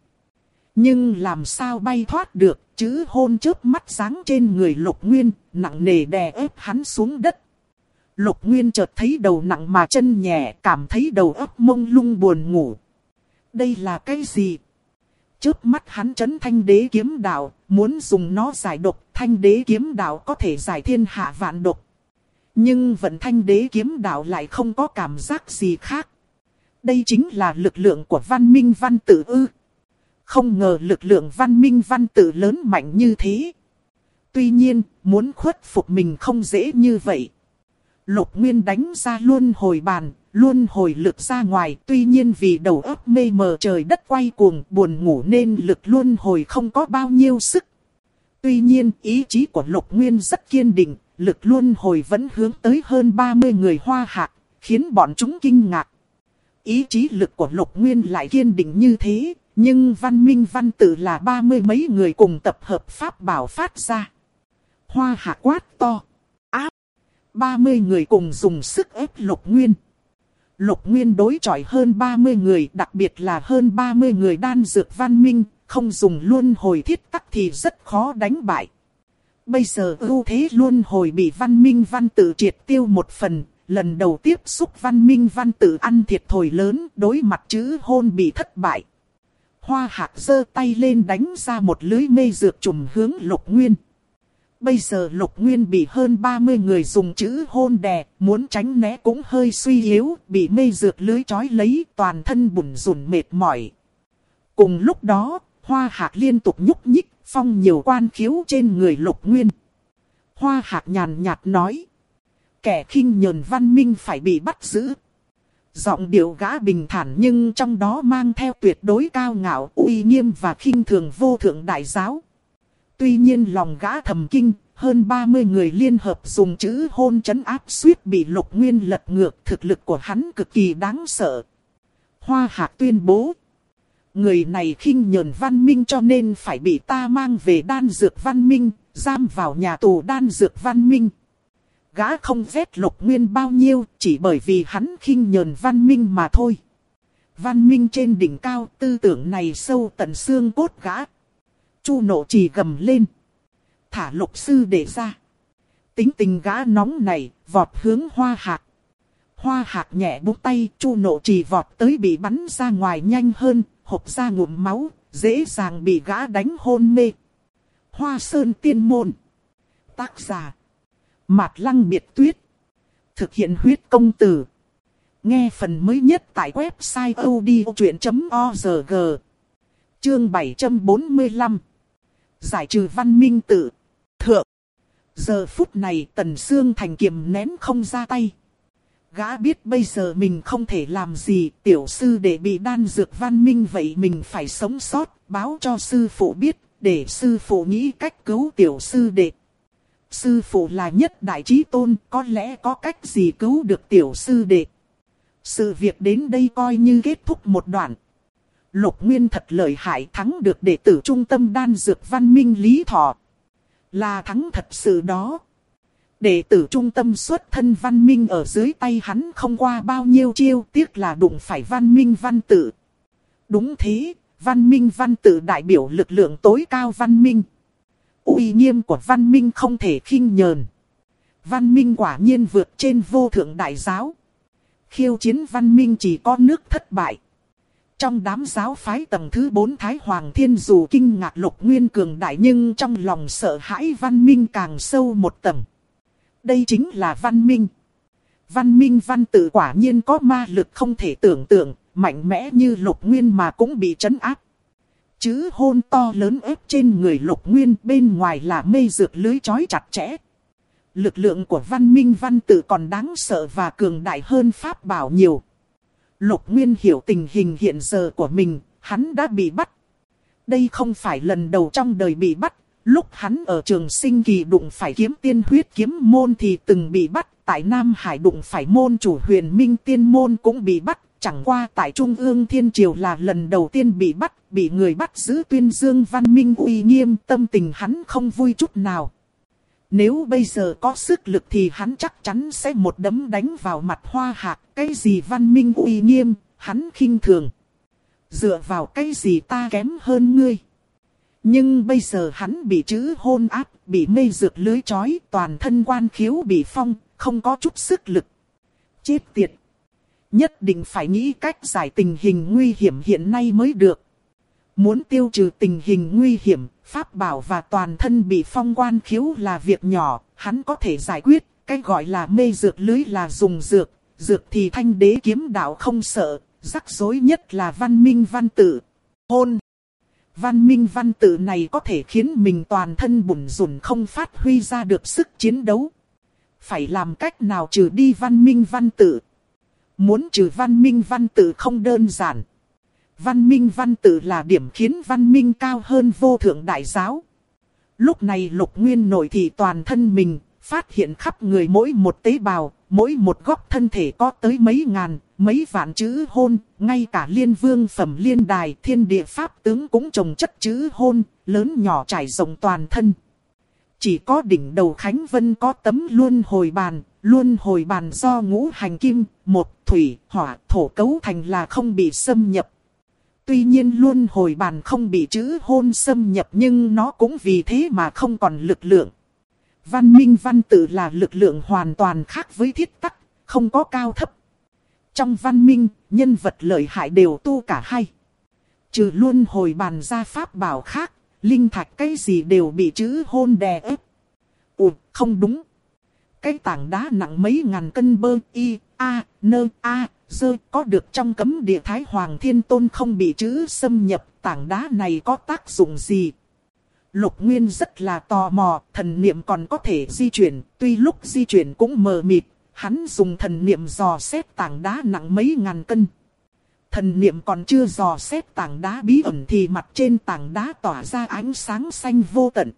Nhưng làm sao bay thoát được, chữ hôn chớp mắt giáng trên người Lục Nguyên, nặng nề đè ép hắn xuống đất. Lục Nguyên chợt thấy đầu nặng mà chân nhẹ, cảm thấy đầu óc mông lung buồn ngủ. Đây là cái gì? Chớp mắt hắn trấn Thanh Đế kiếm đạo, muốn dùng nó giải độc. Thanh Đế kiếm đạo có thể giải thiên hạ vạn độc. Nhưng vận Thanh Đế kiếm đạo lại không có cảm giác gì khác. Đây chính là lực lượng của văn minh văn tự ư. Không ngờ lực lượng văn minh văn tự lớn mạnh như thế. Tuy nhiên, muốn khuất phục mình không dễ như vậy. Lục Nguyên đánh ra luân hồi bàn, luân hồi lực ra ngoài. Tuy nhiên vì đầu óc mê mờ trời đất quay cuồng buồn ngủ nên lực luân hồi không có bao nhiêu sức. Tuy nhiên ý chí của Lục Nguyên rất kiên định, lực luân hồi vẫn hướng tới hơn 30 người Hoa Hạc, khiến bọn chúng kinh ngạc. Ý chí lực của Lục Nguyên lại kiên định như thế, nhưng văn minh văn tự là 30 mấy người cùng tập hợp pháp bảo phát ra. Hoa Hạc quát to. Áp! 30 người cùng dùng sức ép Lục Nguyên. Lục Nguyên đối chọi hơn 30 người, đặc biệt là hơn 30 người đan dược văn minh, không dùng luân hồi thiết tắc thì rất khó đánh bại. Bây giờ ưu thế luân hồi bị văn minh văn tự triệt tiêu một phần, lần đầu tiếp xúc văn minh văn tự ăn thiệt thòi lớn, đối mặt chữ hôn bị thất bại. Hoa Hạc giơ tay lên đánh ra một lưới mê dược trùm hướng Lục Nguyên. Bây giờ Lục Nguyên bị hơn 30 người dùng chữ hôn đè, muốn tránh né cũng hơi suy yếu, bị mê dược lưới trói lấy, toàn thân bủn rủn mệt mỏi. Cùng lúc đó, Hoa Hạc liên tục nhúc nhích, phong nhiều quan khiếu trên người Lục Nguyên. Hoa Hạc nhàn nhạt nói. Kẻ khinh nhờn văn minh phải bị bắt giữ. Giọng điệu gã bình thản nhưng trong đó mang theo tuyệt đối cao ngạo, uy nghiêm và khinh thường vô thượng đại giáo. Tuy nhiên lòng gã thầm kinh, hơn 30 người liên hợp dùng chữ hôn trấn áp suýt bị Lục Nguyên lật ngược, thực lực của hắn cực kỳ đáng sợ. Hoa Hạc tuyên bố. Người này khinh nhờn văn minh cho nên phải bị ta mang về đan dược văn minh, giam vào nhà tù đan dược văn minh. Gã không ghét Lục Nguyên bao nhiêu, chỉ bởi vì hắn khinh nhờn văn minh mà thôi. Văn minh trên đỉnh cao, tư tưởng này sâu tận xương cốt gã. Chu Nộ Trì gầm lên. Thả Lục sư để ra. Tính tình gã nóng này, vọt hướng Hoa Hạc. Hoa Hạc nhẹ búng tay, Chu Nộ Trì vọt tới bị bắn ra ngoài nhanh hơn, hộc ra ngụm máu, dễ dàng bị gã đánh hôn mê. Hoa Sơn Tiên Môn. Tác giả. Mạt Lăng Biệt Tuyết. Thực hiện huyết công từ. Nghe phần mới nhất tại website odchuyện.org. Chương 745. Giải trừ văn minh tự. Thượng. Giờ phút này Tần Sương Thành kiềm nén không ra tay. Gã biết bây giờ mình không thể làm gì, tiểu sư đệ bị đan dược văn minh vậy mình phải sống sót, báo cho sư phụ biết, để sư phụ nghĩ cách cứu tiểu sư đệ. Sư phụ là nhất đại chí tôn, có lẽ có cách gì cứu được tiểu sư đệ. Sự việc đến đây coi như kết thúc một đoạn. Lục Nguyên thật lợi hại, thắng được đệ tử trung tâm đan dược văn minh Lý Thọ. Là thắng thật sự đó. Đệ tử trung tâm xuất thân văn minh ở dưới tay hắn không qua bao nhiêu chiêu, tiếc là đụng phải văn minh văn tự. Đúng thế, văn minh văn tự đại biểu lực lượng tối cao văn minh. Uy nghiêm của văn minh không thể khinh nhờn. Văn minh quả nhiên vượt trên vô thượng đại giáo. Khiêu chiến văn minh chỉ có nước thất bại. Trong đám giáo phái tầng thứ 4 Thái Hoàng Thiên dù kinh ngạc Lục Nguyên cường đại nhưng trong lòng sợ hãi văn minh càng sâu một tầng. Đây chính là văn minh. Văn minh văn tự quả nhiên có ma lực không thể tưởng tượng, mạnh mẽ như Lục Nguyên mà cũng bị trấn áp. Chữ hôn to lớn ép trên người Lục Nguyên, bên ngoài là mê dược lưới trói chặt chẽ. Lực lượng của Văn Minh Văn Tự còn đáng sợ và cường đại hơn pháp bảo nhiều. Lục Nguyên hiểu tình hình hiện giờ của mình, hắn đã bị bắt. Đây không phải lần đầu trong đời bị bắt, lúc hắn ở Trường Sinh Kỳ đụng phải kiếm tiên huyết kiếm môn thì từng bị bắt. Tại Nam Hải đụng phải môn chủ Huyền Minh Tiên môn cũng bị bắt. Chẳng qua tại Trung ương Thiên Triều là lần đầu tiên bị bắt, bị người bắt giữ tuyên dương Văn Minh uy nghiêm, tâm tình hắn không vui chút nào. Nếu bây giờ có sức lực thì hắn chắc chắn sẽ một đấm đánh vào mặt Hoa Hạc. Cái gì Văn Minh uy nghiêm, hắn khinh thường. Dựa vào cái gì ta kém hơn ngươi. Nhưng bây giờ hắn bị chữ hôn áp, bị mê dược lưới trói, toàn thân quan khiếu bị phong, không có chút sức lực. Chết tiệt. Nhất định phải nghĩ cách giải tình hình nguy hiểm hiện nay mới được. Muốn tiêu trừ tình hình nguy hiểm, pháp bảo và toàn thân bị phong quan khiếu là việc nhỏ, hắn có thể giải quyết. Cái gọi là mê dược lưới là dùng dược, dược thì Thanh Đế kiếm đạo không sợ, rắc rối nhất là Văn Minh Văn Tự. Hôn! Văn Minh Văn Tự này có thể khiến mình toàn thân bủn rủn không phát huy ra được sức chiến đấu. Phải làm cách nào trừ đi Văn Minh Văn Tự? Muốn trừ Văn Minh Văn Tự không đơn giản. Văn Minh Văn Tự là điểm khiến văn minh cao hơn vô thượng đại giáo. Lúc này Lục Nguyên nội thị toàn thân mình, phát hiện khắp người mỗi một tế bào, mỗi một góc thân thể có tới mấy ngàn, mấy vạn chữ hôn, ngay cả liên vương phẩm liên đài, thiên địa pháp tướng cũng trồng chất chữ hôn, lớn nhỏ trải rộng toàn thân. Chỉ có đỉnh đầu Khánh Vân có tấm luân hồi bàn do ngũ hành kim, một thủy, hỏa, thổ cấu thành là không bị xâm nhập. Tuy nhiên luân hồi bàn không bị chữ hôn xâm nhập nhưng nó cũng vì thế mà không còn lực lượng. Văn Minh Văn Tự là lực lượng hoàn toàn khác với thiết tắc, không có cao thấp. Trong văn minh, nhân vật lợi hại đều tu cả hai. Trừ luân hồi bàn ra pháp bảo khác, linh thạch cái gì đều bị chữ hôn đè ép. Không đúng. Cái tảng đá nặng mấy ngàn cân bơ y, a, nơ, a, dơ có được trong cấm địa Thái Hoàng Thiên Tôn không bị chữ xâm nhập, tảng đá này có tác dụng gì? Lục Nguyên rất là tò mò, thần niệm còn có thể di chuyển, tuy lúc di chuyển cũng mờ mịt, hắn dùng thần niệm dò xét tảng đá nặng mấy ngàn cân. Thần niệm còn chưa dò xét tảng đá bí ẩn thì mặt trên tảng đá tỏa ra ánh sáng xanh vô tận.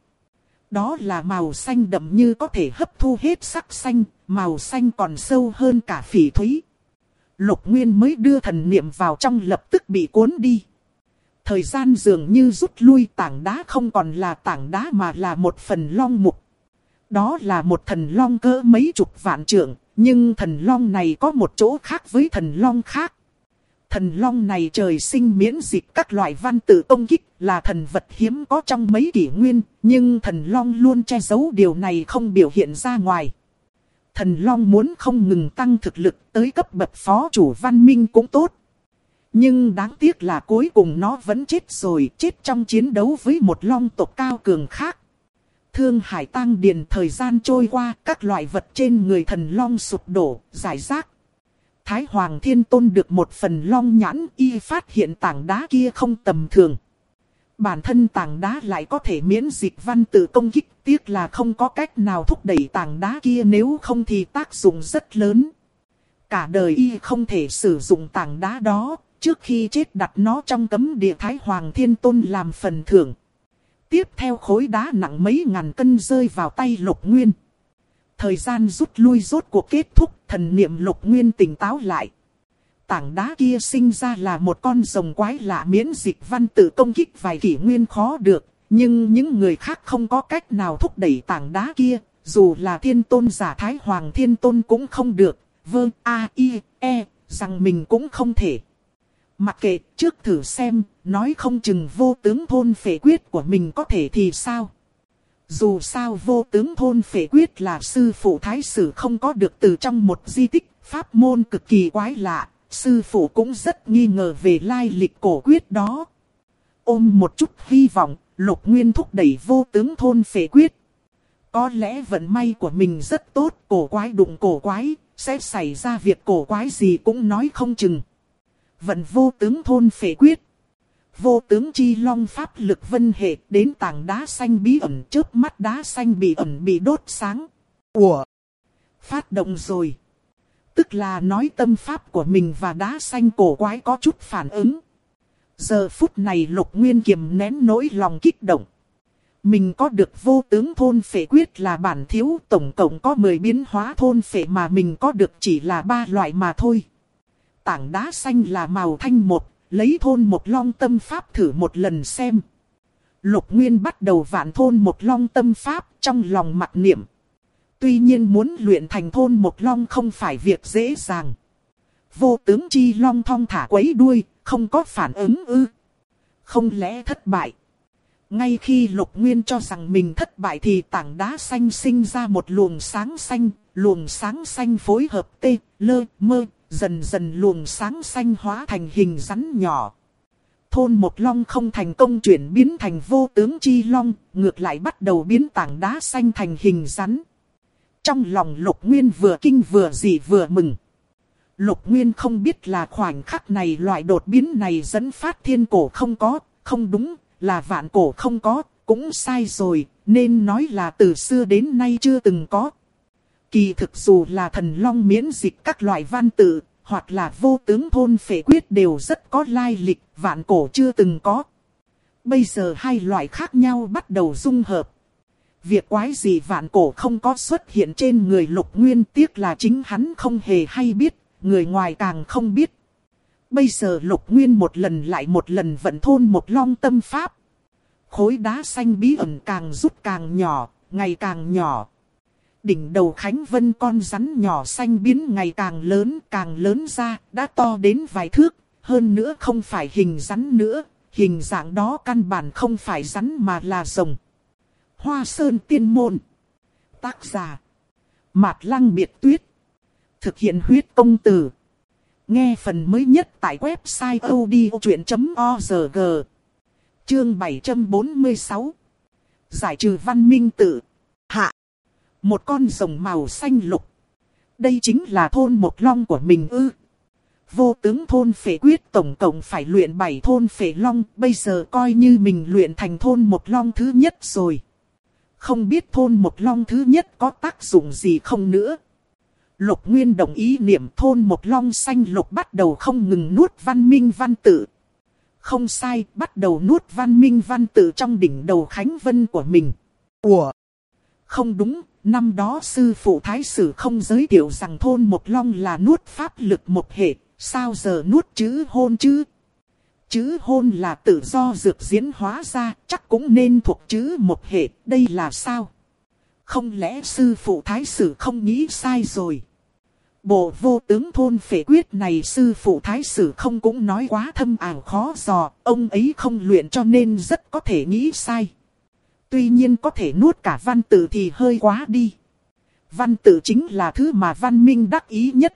Đó là màu xanh đậm như có thể hấp thu hết sắc xanh, màu xanh còn sâu hơn cả phỉ thúy. Lục Nguyên mới đưa thần niệm vào trong lập tức bị cuốn đi. Thời gian dường như rút lui, tảng đá không còn là tảng đá mà là một phần long mục. Đó là một thần long cỡ mấy chục vạn trượng, nhưng thần long này có một chỗ khác với thần long khác. Thần long này trời sinh miễn dịch các loại văn tự công kích, là thần vật hiếm có trong mấy kỷ nguyên, nhưng thần long luôn che giấu điều này không biểu hiện ra ngoài. Thần long muốn không ngừng tăng thực lực tới cấp bậc phó chủ văn minh cũng tốt. Nhưng đáng tiếc là cuối cùng nó vẫn chết rồi, chết trong chiến đấu với một long tộc cao cường khác. Thương Hải Tang Điền thời gian trôi qua, các loại vật trên người thần long sụp đổ, rải rác. Thái Hoàng Thiên Tôn được một phần long nhãn, y phát hiện tảng đá kia không tầm thường. Bản thân tảng đá lại có thể miễn dịch văn tự công kích, tiếc là không có cách nào thúc đẩy tảng đá kia, nếu không thì tác dụng rất lớn. Cả đời y không thể sử dụng tảng đá đó, trước khi chết đặt nó trong cấm địa Thái Hoàng Thiên Tôn làm phần thưởng. Tiếp theo khối đá nặng mấy ngàn cân rơi vào tay Lục Nguyên. Thời gian rút lui rốt cuộc kết thúc, thần niệm Lục Nguyên tỉnh táo lại. Tảng đá kia sinh ra là một con rồng quái lạ miễn dịch văn tự công kích vài kỷ nguyên khó được. Nhưng những người khác không có cách nào thúc đẩy tảng đá kia, dù là Thiên Tôn giả Thái Hoàng Thiên Tôn cũng không được. Rằng mình cũng không thể. Mặc kệ, trước thử xem, nói không chừng vô tướng thôn phệ quyết của mình có thể thì sao. Dù sao vô tướng thôn phệ quyết là sư phụ Thái Sử không có được từ trong một di tích, pháp môn cực kỳ quái lạ, sư phụ cũng rất nghi ngờ về lai lịch cổ quyết đó. Ôm một chút hy vọng, Lục Nguyên thúc đẩy vô tướng thôn phệ quyết. Có lẽ vận may của mình rất tốt, cổ quái đụng cổ quái, sẽ xảy ra việc cổ quái gì cũng nói không chừng. Vận vô tướng thôn phệ quyết. Vô tướng chi long pháp lực vân hệ đến tảng đá xanh bí ẩn, chớp mắt đá xanh bị đốt sáng. Ủa? Phát động rồi. Tức là nói tâm pháp của mình và đá xanh cổ quái có chút phản ứng. Giờ phút này Lục Nguyên kiềm nén nỗi lòng kích động. Mình có được vô tướng thôn phệ quyết là bản thiếu, tổng cộng có 10 biến hóa thôn phệ mà mình có được chỉ là 3 loại mà thôi. Tảng đá xanh là màu thanh một, lấy thôn một long tâm pháp thử một lần xem. Lục Nguyên bắt đầu vạn thôn một long tâm pháp trong lòng mặc niệm. Tuy nhiên muốn luyện thành thôn một long không phải việc dễ dàng. Vô tướng chi long thong thả quấy đuôi, không có phản ứng ư? Không lẽ thất bại? Ngay khi Lục Nguyên cho rằng mình thất bại thì tảng đá xanh sinh ra một luồng sáng xanh phối hợp tê, lơ, mơ, dần dần luồng sáng xanh hóa thành hình rắn nhỏ. Thôn một long không thành công chuyển biến thành vô tướng chi long, ngược lại bắt đầu biến tảng đá xanh thành hình rắn. Trong lòng Lục Nguyên vừa kinh vừa dị vừa mừng. Lục Nguyên không biết là khoảnh khắc này loại đột biến này dẫn phát thiên cổ không có, không đúng, là vạn cổ không có, cũng sai rồi, nên nói là từ xưa đến nay chưa từng có. Kỳ thực dù là thần long miễn dịch các loại văn tự, hoặc là vô tướng thôn phệ quyết đều rất có lai lịch, vạn cổ chưa từng có. Bây giờ hai loại khác nhau bắt đầu dung hợp. Việc quái gì vạn cổ không có xuất hiện trên người Lục Nguyên, tiếc là chính hắn không hề hay biết, người ngoài càng không biết. Bây giờ Lục Nguyên một lần lại một lần vận thôn một long tâm pháp. Khối đá xanh bí ẩn càng rút càng nhỏ, ngày càng nhỏ. Đỉnh đầu Khánh Vân con rắn nhỏ xanh biến ngày càng lớn ra, đã to đến vài thước, hơn nữa không phải hình rắn nữa, hình dạng đó căn bản không phải rắn mà là rồng. Hoa Sơn Tiên Môn. Tác giả Mạt Lăng Biệt Tuyết. Thực hiện huyết công từ. Nghe phần mới nhất tại website odchuyện.org. Chương 746. Giải trừ văn minh tự. Hạ. Một con rồng màu xanh lục. Đây chính là thôn một long của mình ư? Vô tướng thôn phệ quyết tổng cộng phải luyện 7 thôn phệ long. Bây giờ coi như mình luyện thành thôn một long thứ nhất rồi. Không biết thôn một long thứ nhất có tác dụng gì không nữa. Lục Nguyên đồng ý niệm thôn một long xanh lục bắt đầu không ngừng nuốt văn minh văn tự. Không sai, bắt đầu nuốt văn minh văn tự trong đỉnh đầu Khánh Vân của mình. Ủa? Không đúng, năm đó sư phụ Thái Sử không giới thiệu rằng thôn một long là nuốt pháp lực một hệ, sao giờ nuốt chữ hôn chứ? Chữ hôn là tự do dược diễn hóa ra, chắc cũng nên thuộc chữ một hệ, đây là sao? Không lẽ sư phụ Thái Sử không nghĩ sai rồi? Bộ vô tướng thôn phệ quyết này sư phụ Thái Sử không cũng nói quá thâm ảo khó dò, ông ấy không luyện cho nên rất có thể nghĩ sai. Tuy nhiên có thể nuốt cả văn tự thì hơi quá đi. Văn tự chính là thứ mà văn minh đắc ý nhất.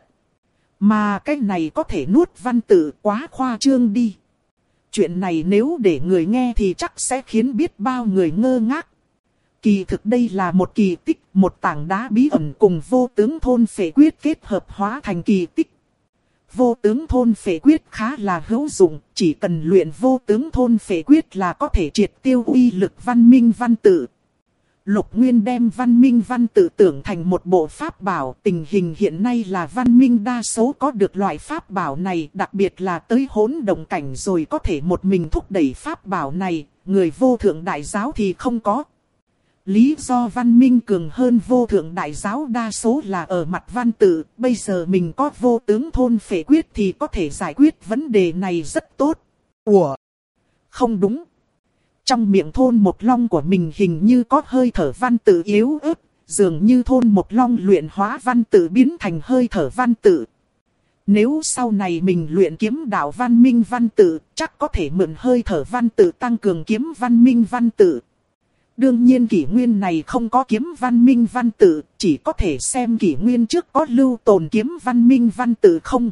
Mà cái này có thể nuốt văn tự quá khoa trương đi. Chuyện này nếu để người nghe thì chắc sẽ khiến biết bao người ngơ ngác. Kỳ thực đây là một kỳ tích, một tảng đá bí ẩn cùng vô tướng thôn phệ quyết kết hợp hóa thành kỳ tích. Vô tướng thôn phệ quyết khá là hữu dụng, chỉ cần luyện vô tướng thôn phệ quyết là có thể triệt tiêu uy lực văn minh văn tự. Lục Nguyên đem văn minh văn tự tưởng thành một bộ pháp bảo, tình hình hiện nay là văn minh đa số có được loại pháp bảo này, đặc biệt là tới hỗn động cảnh rồi có thể một mình thúc đẩy pháp bảo này, người vô thượng đại giáo thì không có. Lý do văn minh cường hơn vô thượng đại giáo đa số là ở mặt văn tự, bây giờ mình có vô tướng thôn phệ quyết thì có thể giải quyết vấn đề này rất tốt. Ủa? Không đúng. Trong miệng thôn một long của mình hình như có hơi thở văn tự yếu ớt, dường như thôn một long luyện hóa văn tự biến thành hơi thở văn tự. Nếu sau này mình luyện kiếm đạo văn minh văn tự, chắc có thể mượn hơi thở văn tự tăng cường kiếm văn minh văn tự. Đương nhiên kỷ nguyên này không có kiếm văn minh văn tự, chỉ có thể xem kỷ nguyên trước có lưu tồn kiếm văn minh văn tự không.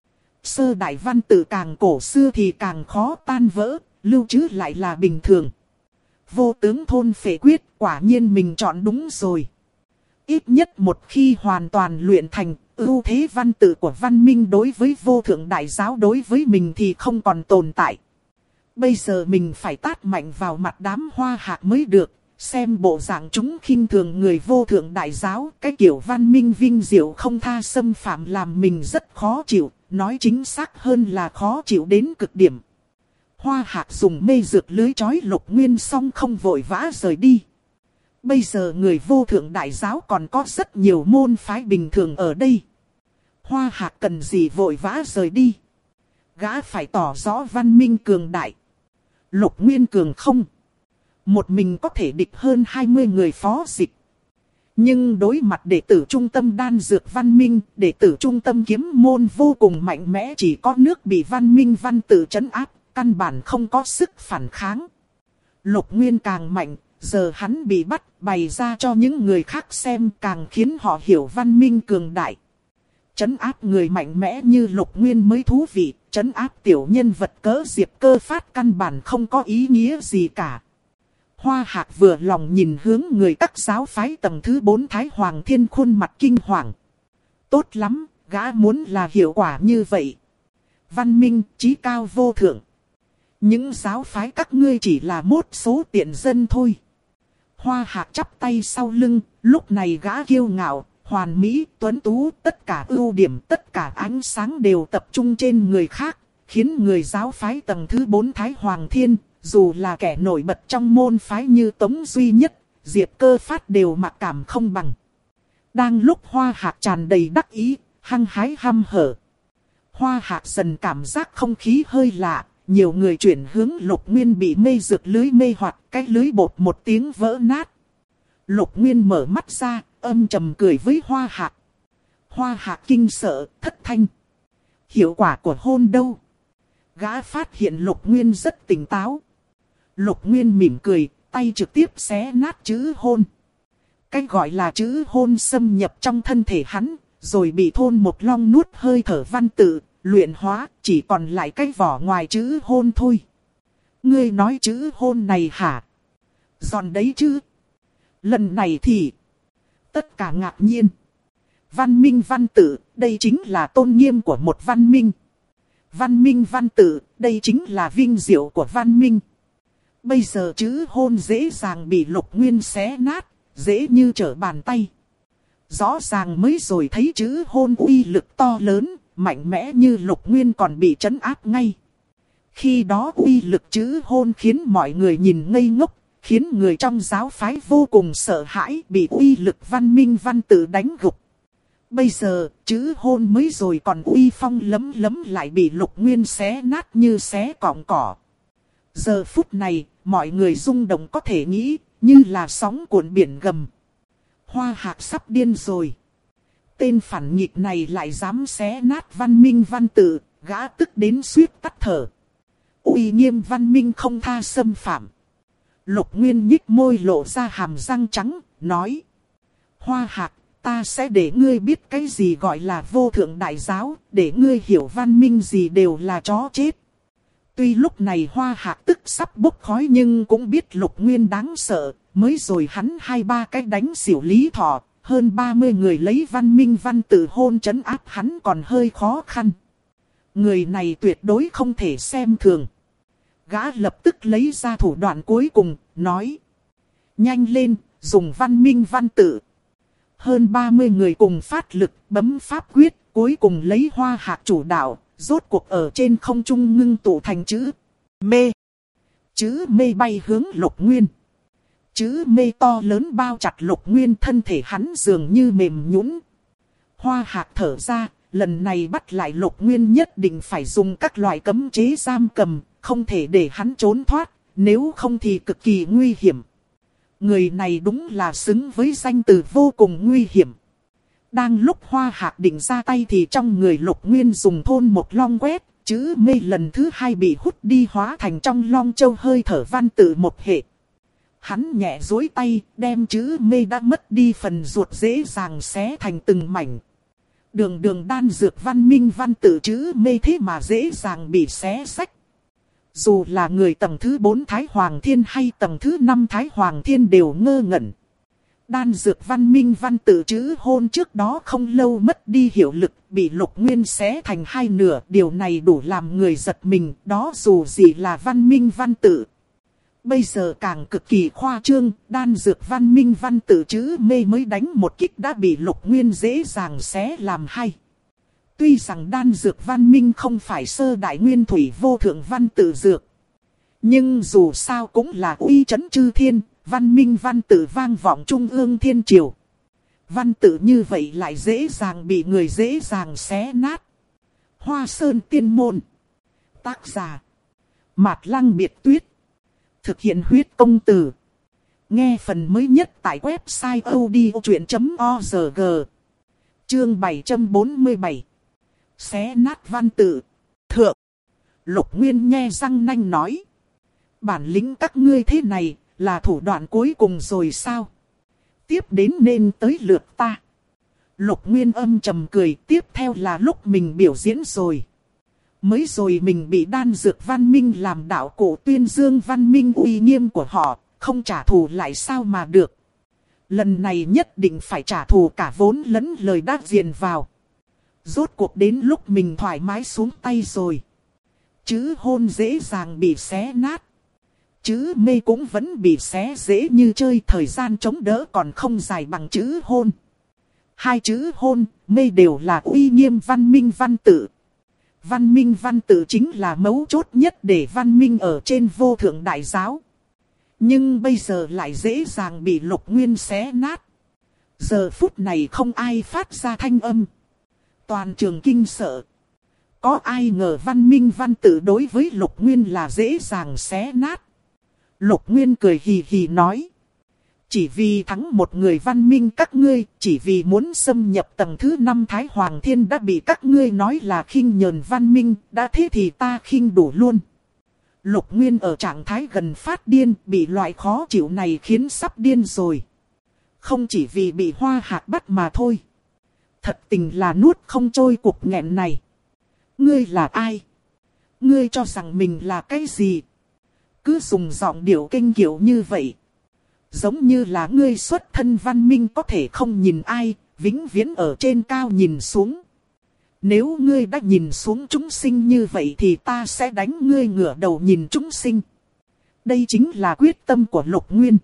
Sơ đại văn tự càng cổ xưa thì càng khó tan vỡ, lưu trữ lại là bình thường. Vô tướng thôn phệ quyết quả nhiên mình chọn đúng rồi. Ít nhất một khi hoàn toàn luyện thành, ưu thế văn tự của văn minh đối với vô thượng đại giáo đối với mình thì không còn tồn tại. Bây giờ mình phải tát mạnh vào mặt đám Hoa Hạc mới được, xem bộ dạng chúng khinh thường người vô thượng đại giáo, cái kiểu văn minh vinh diệu không tha xâm phạm làm mình rất khó chịu, nói chính xác hơn là khó chịu đến cực điểm. Hoa Hạc dùng mê dược lưới trói Lục Nguyên xong không vội vã rời đi. Bây giờ người vô thượng đại giáo còn có rất nhiều môn phái bình thường ở đây. Hoa Hạc cần gì vội vã rời đi. Gã phải tỏ rõ văn minh cường đại. Lục Nguyên cường không. Một mình có thể địch hơn 20 người phó dịch. Nhưng đối mặt đệ tử trung tâm đan dược văn minh, đệ tử trung tâm kiếm môn vô cùng mạnh mẽ, chỉ có nước bị văn minh văn tự trấn áp, căn bản không có sức phản kháng. Lục Nguyên càng mạnh, giờ hắn bị bắt bày ra cho những người khác xem càng khiến họ hiểu văn minh cường đại. Trấn áp người mạnh mẽ như Lục Nguyên mới thú vị, trấn áp tiểu nhân vật cỡ Diệp Cơ Phát căn bản không có ý nghĩa gì cả. Hoa Hạc vừa lòng nhìn hướng người các giáo phái tầng thứ 4 Thái Hoàng Thiên khuôn mặt kinh hoàng. Tốt lắm, gã muốn là hiệu quả như vậy. Văn minh, chí cao vô thượng. Những giáo phái các ngươi chỉ là một số tiện dân thôi. Hoa Hạc chắp tay sau lưng, lúc này gã kiêu ngạo, hoàn mỹ, tuấn tú, tất cả ưu điểm, tất cả ánh sáng đều tập trung trên người khác, khiến người giáo phái tầng thứ 4 Thái Hoàng Thiên, dù là kẻ nổi bật trong môn phái như Tống Duy Nhất, Diệp Cơ Phát đều mặc cảm không bằng. Đang lúc Hoa Hạc tràn đầy đắc ý, hăng hái hăm hở. Hoa Hạc dần cảm giác không khí hơi lạ, nhiều người chuyển hướng Lục Nguyên bị mê dược lưới mê hoặc, cái lưới bột một tiếng vỡ nát. Lục Nguyên mở mắt ra, âm trầm cười với Hoa Hạc. Hoa Hạc kinh sợ, thất thanh. Hiệu quả của hôn đâu? Gã phát hiện Lục Nguyên rất tỉnh táo. Lục Nguyên mỉm cười, tay trực tiếp xé nát chữ hôn. Cái gọi là chữ hôn xâm nhập trong thân thể hắn, rồi bị Thôn Một Long nuốt hơi thở văn tự, luyện hóa, chỉ còn lại cái vỏ ngoài chữ hôn thôi. Ngươi nói chữ hôn này hả? Giòn đấy chứ? Lần này thì tất cả ngạc nhiên. Văn minh văn tự, đây chính là tôn nghiêm của một văn minh. Văn minh văn tự, đây chính là vinh diệu của văn minh. Bây giờ chữ hôn dễ dàng bị Lục Nguyên xé nát, dễ như trở bàn tay. Rõ ràng mới rồi thấy chữ hôn uy lực to lớn, mạnh mẽ như Lục Nguyên còn bị trấn áp ngay. Khi đó uy lực chữ hôn khiến mọi người nhìn ngây ngốc, khiến người trong giáo phái vô cùng sợ hãi, bị uy lực văn minh văn tự đánh gục. Bây giờ, chữ hôn mới rồi còn uy phong lấm lấm lại bị Lục Nguyên xé nát như xé cọng cỏ. Giờ phút này, mọi người rung động có thể nghĩ, như là sóng cuộn biển gầm. Hoa Hạc sắp điên rồi. Tên phản nghịch này lại dám xé nát văn minh văn tự, gã tức đến suýt tắt thở. Uy nghiêm văn minh không tha xâm phạm. Lục Nguyên nhích môi lộ ra hàm răng trắng, nói. Hoa Hạc, ta sẽ để ngươi biết cái gì gọi là vô thượng đại giáo, để ngươi hiểu văn minh gì đều là chó chết. Tuy lúc này Hoa Hạc tức sắp bốc khói nhưng cũng biết Lục Nguyên đáng sợ, mới rồi hắn 2-3 cái đánh xỉu Lý Thọ, hơn 30 người lấy văn minh văn tự hôn trấn áp hắn còn hơi khó khăn. Người này tuyệt đối không thể xem thường. Gã lập tức lấy ra thủ đoạn cuối cùng, nói. Nhanh lên, dùng văn minh văn tự. Hơn 30 người cùng phát lực, bấm pháp quyết, cuối cùng lấy Hoa Hạc chủ đạo, rốt cuộc ở trên không trung ngưng tụ thành chữ mê. Chữ mê bay hướng Lục Nguyên. Chữ mê to lớn bao chặt Lục Nguyên, thân thể hắn dường như mềm nhũn. Hoa Hạc thở ra, lần này bắt lại Lục Nguyên nhất định phải dùng các loại cấm chế giam cầm, không thể để hắn trốn thoát, nếu không thì cực kỳ nguy hiểm. Người này đúng là xứng với danh từ vô cùng nguy hiểm. Đang lúc Hoa Hạc định ra tay thì trong người Lục Nguyên dùng Thôn Một Long quét, chữ mê lần thứ 2 bị hút đi hóa thành trong Long Châu hơi thở văn tự một hệ. Hắn nhẹ duỗi tay, đem chữ mê đã mất đi phần ruột dễ dàng xé thành từng mảnh. Đường đan dược văn minh văn tự chữ mê thế mà dễ dàng bị xé rách. Dù là người tầng thứ 4 Thái Hoàng Thiên hay tầng thứ 5 Thái Hoàng Thiên đều ngơ ngẩn. Đan dược văn minh văn tự chữ hôn trước đó không lâu mất đi hiệu lực, bị Lục Nguyên xé thành hai nửa. Điều này đủ làm người giật mình, đó dù gì là văn minh văn tự. Bây giờ càng cực kỳ khoa trương, đan dược văn minh văn tự chữ mê mới đánh một kích đã bị Lục Nguyên dễ dàng xé làm hai. Tuy rằng đan dược văn minh không phải sơ đại nguyên thủy vô thượng văn tự dược, nhưng dù sao cũng là uy chấn chư thiên, văn minh văn tự vang vọng trung ương thiên triều. Văn tự như vậy lại dễ dàng bị người dễ dàng xé nát. Hoa Sơn Tiên Môn. Tác giả Mạt Lăng Biệt Tuyết. Thực hiện huyết công từ. Nghe phần mới nhất tại website odchuyện.org. Chương 747. Xé nát văn tự. Thượng. Lục Nguyên nhe răng nanh nói. Bản lĩnh các ngươi thế này là thủ đoạn cuối cùng rồi sao? Tiếp đến nên tới lượt ta. Lục Nguyên âm trầm cười, tiếp theo là lúc mình biểu diễn rồi. Mới rồi mình bị đan dược văn minh làm đạo cổ tuyên dương văn minh uy nghiêm của họ, không trả thù lại sao mà được. Lần này nhất định phải trả thù cả vốn lẫn lời đã diền vào. Rốt cuộc đến lúc mình thoải mái xuống tay rồi. Chữ hôn dễ dàng bị xé nát. Chữ mê cũng vẫn bị xé dễ như chơi, thời gian chống đỡ còn không dài bằng chữ hôn. Hai chữ hôn, mê đều là uy nghiêm văn minh văn tự. Văn minh văn tự chính là mấu chốt nhất để văn minh ở trên vô thượng đại giáo. Nhưng bây giờ lại dễ dàng bị Lục Nguyên xé nát. Giờ phút này không ai phát ra thanh âm. Toàn trường kinh sợ. Có ai ngờ văn minh văn tự đối với Lục Nguyên là dễ dàng xé nát. Lục Nguyên cười hì hì nói. Chỉ vì thắng một người văn minh các ngươi, chỉ vì muốn xâm nhập tầng thứ 5 Thái Hoàng Thiên đã bị các ngươi nói là khinh nhờn văn minh, đã thế thì ta khinh đủ luôn. Lục Nguyên ở trạng thái gần phát điên, bị loại khó chịu này khiến sắp điên rồi. Không chỉ vì bị Hoa Hạc bắt mà thôi. Thật tình là nuốt không trôi cục nghẹn này. Ngươi là ai? Ngươi cho rằng mình là cái gì? Cứ dùng giọng điệu kinh kiệu như vậy. Giống như là ngươi xuất thân văn minh có thể không nhìn ai, vĩnh viễn ở trên cao nhìn xuống. Nếu ngươi đã nhìn xuống chúng sinh như vậy thì ta sẽ đánh ngươi ngửa đầu nhìn chúng sinh. Đây chính là quyết tâm của Lục Nguyên.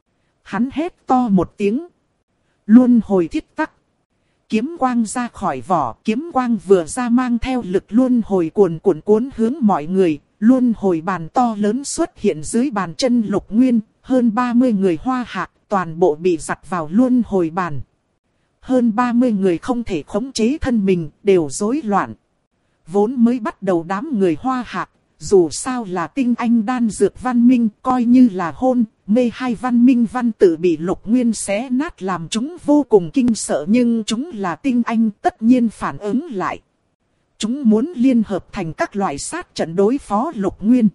Hắn hét to một tiếng. Luân hồi thiết tắc. Kiếm quang ra khỏi vỏ, kiếm quang vừa ra mang theo lực luân hồi cuồn cuộn cuốn hướng mọi người. Luân hồi bàn to lớn xuất hiện dưới bàn chân Lục Nguyên, hơn 30 người Hoa Hạc, toàn bộ bị giặt vào luân hồi bàn. Hơn 30 người không thể khống chế thân mình, đều rối loạn. Vốn mới bắt đầu đám người Hoa Hạc, dù sao là tinh anh đan dược văn minh, coi như là hôn, mê hai văn minh văn tự bị Lục Nguyên xé nát làm chúng vô cùng kinh sợ, nhưng chúng là tinh anh tất nhiên phản ứng lại. Chúng muốn liên hợp thành các loại sát trận đối phó Lục Nguyên.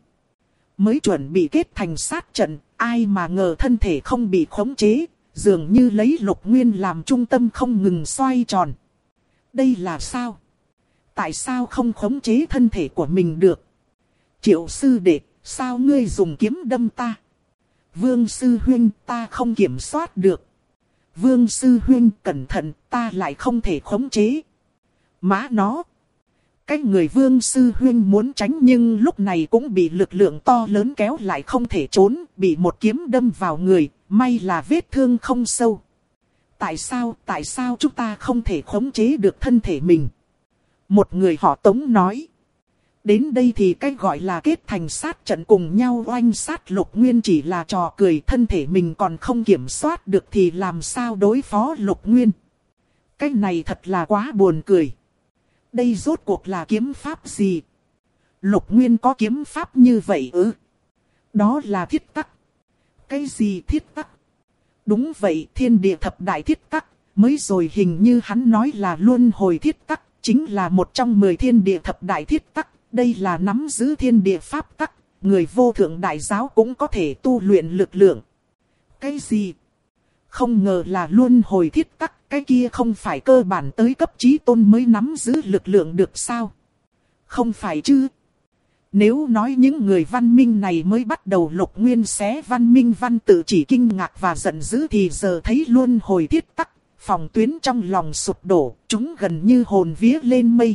Mới chuẩn bị kết thành sát trận, ai mà ngờ thân thể không bị khống chế, dường như lấy Lục Nguyên làm trung tâm không ngừng xoay tròn. Đây là sao? Tại sao không khống chế thân thể của mình được? Triệu sư đệ, sao ngươi dùng kiếm đâm ta? Vương sư huynh, ta không kiểm soát được. Vương sư huynh, cẩn thận, ta lại không thể khống chế. Má nó! Cái người Vương sư huynh muốn tránh nhưng lúc này cũng bị lực lượng to lớn kéo lại không thể trốn, bị một kiếm đâm vào người, may là vết thương không sâu. Tại sao chúng ta không thể khống chế được thân thể mình? Một người họ Tống nói. Đến đây thì cái gọi là kết thành sát trận cùng nhau oanh sát Lục Nguyên chỉ là trò cười, thân thể mình còn không kiểm soát được thì làm sao đối phó Lục Nguyên. Cái này thật là quá buồn cười. Đây rốt cuộc là kiếm pháp gì? Lục Nguyên có kiếm pháp như vậy ư? Đó là thiết tắc. Cái gì thiết tắc? Đúng vậy, thiên địa thập đại thiết tắc. Mới rồi hình như hắn nói là luân hồi thiết tắc, chính là một trong 10 thiên địa thập đại thiết tắc. Đây là nắm giữ thiên địa pháp tắc, người vô thượng đại giáo cũng có thể tu luyện lực lượng. Cái gì? Không ngờ là luân hồi thiết tắc, cái kia không phải cơ bản tới cấp chí tôn mới nắm giữ lực lượng được sao? Không phải chứ? Nếu nói những người văn minh này mới bắt đầu Lục Nguyên xé văn minh văn tự chỉ kinh ngạc và giận dữ thì giờ thấy luân hồi thiết tắc, phòng tuyến trong lòng sụp đổ, chúng gần như hồn vía lên mây.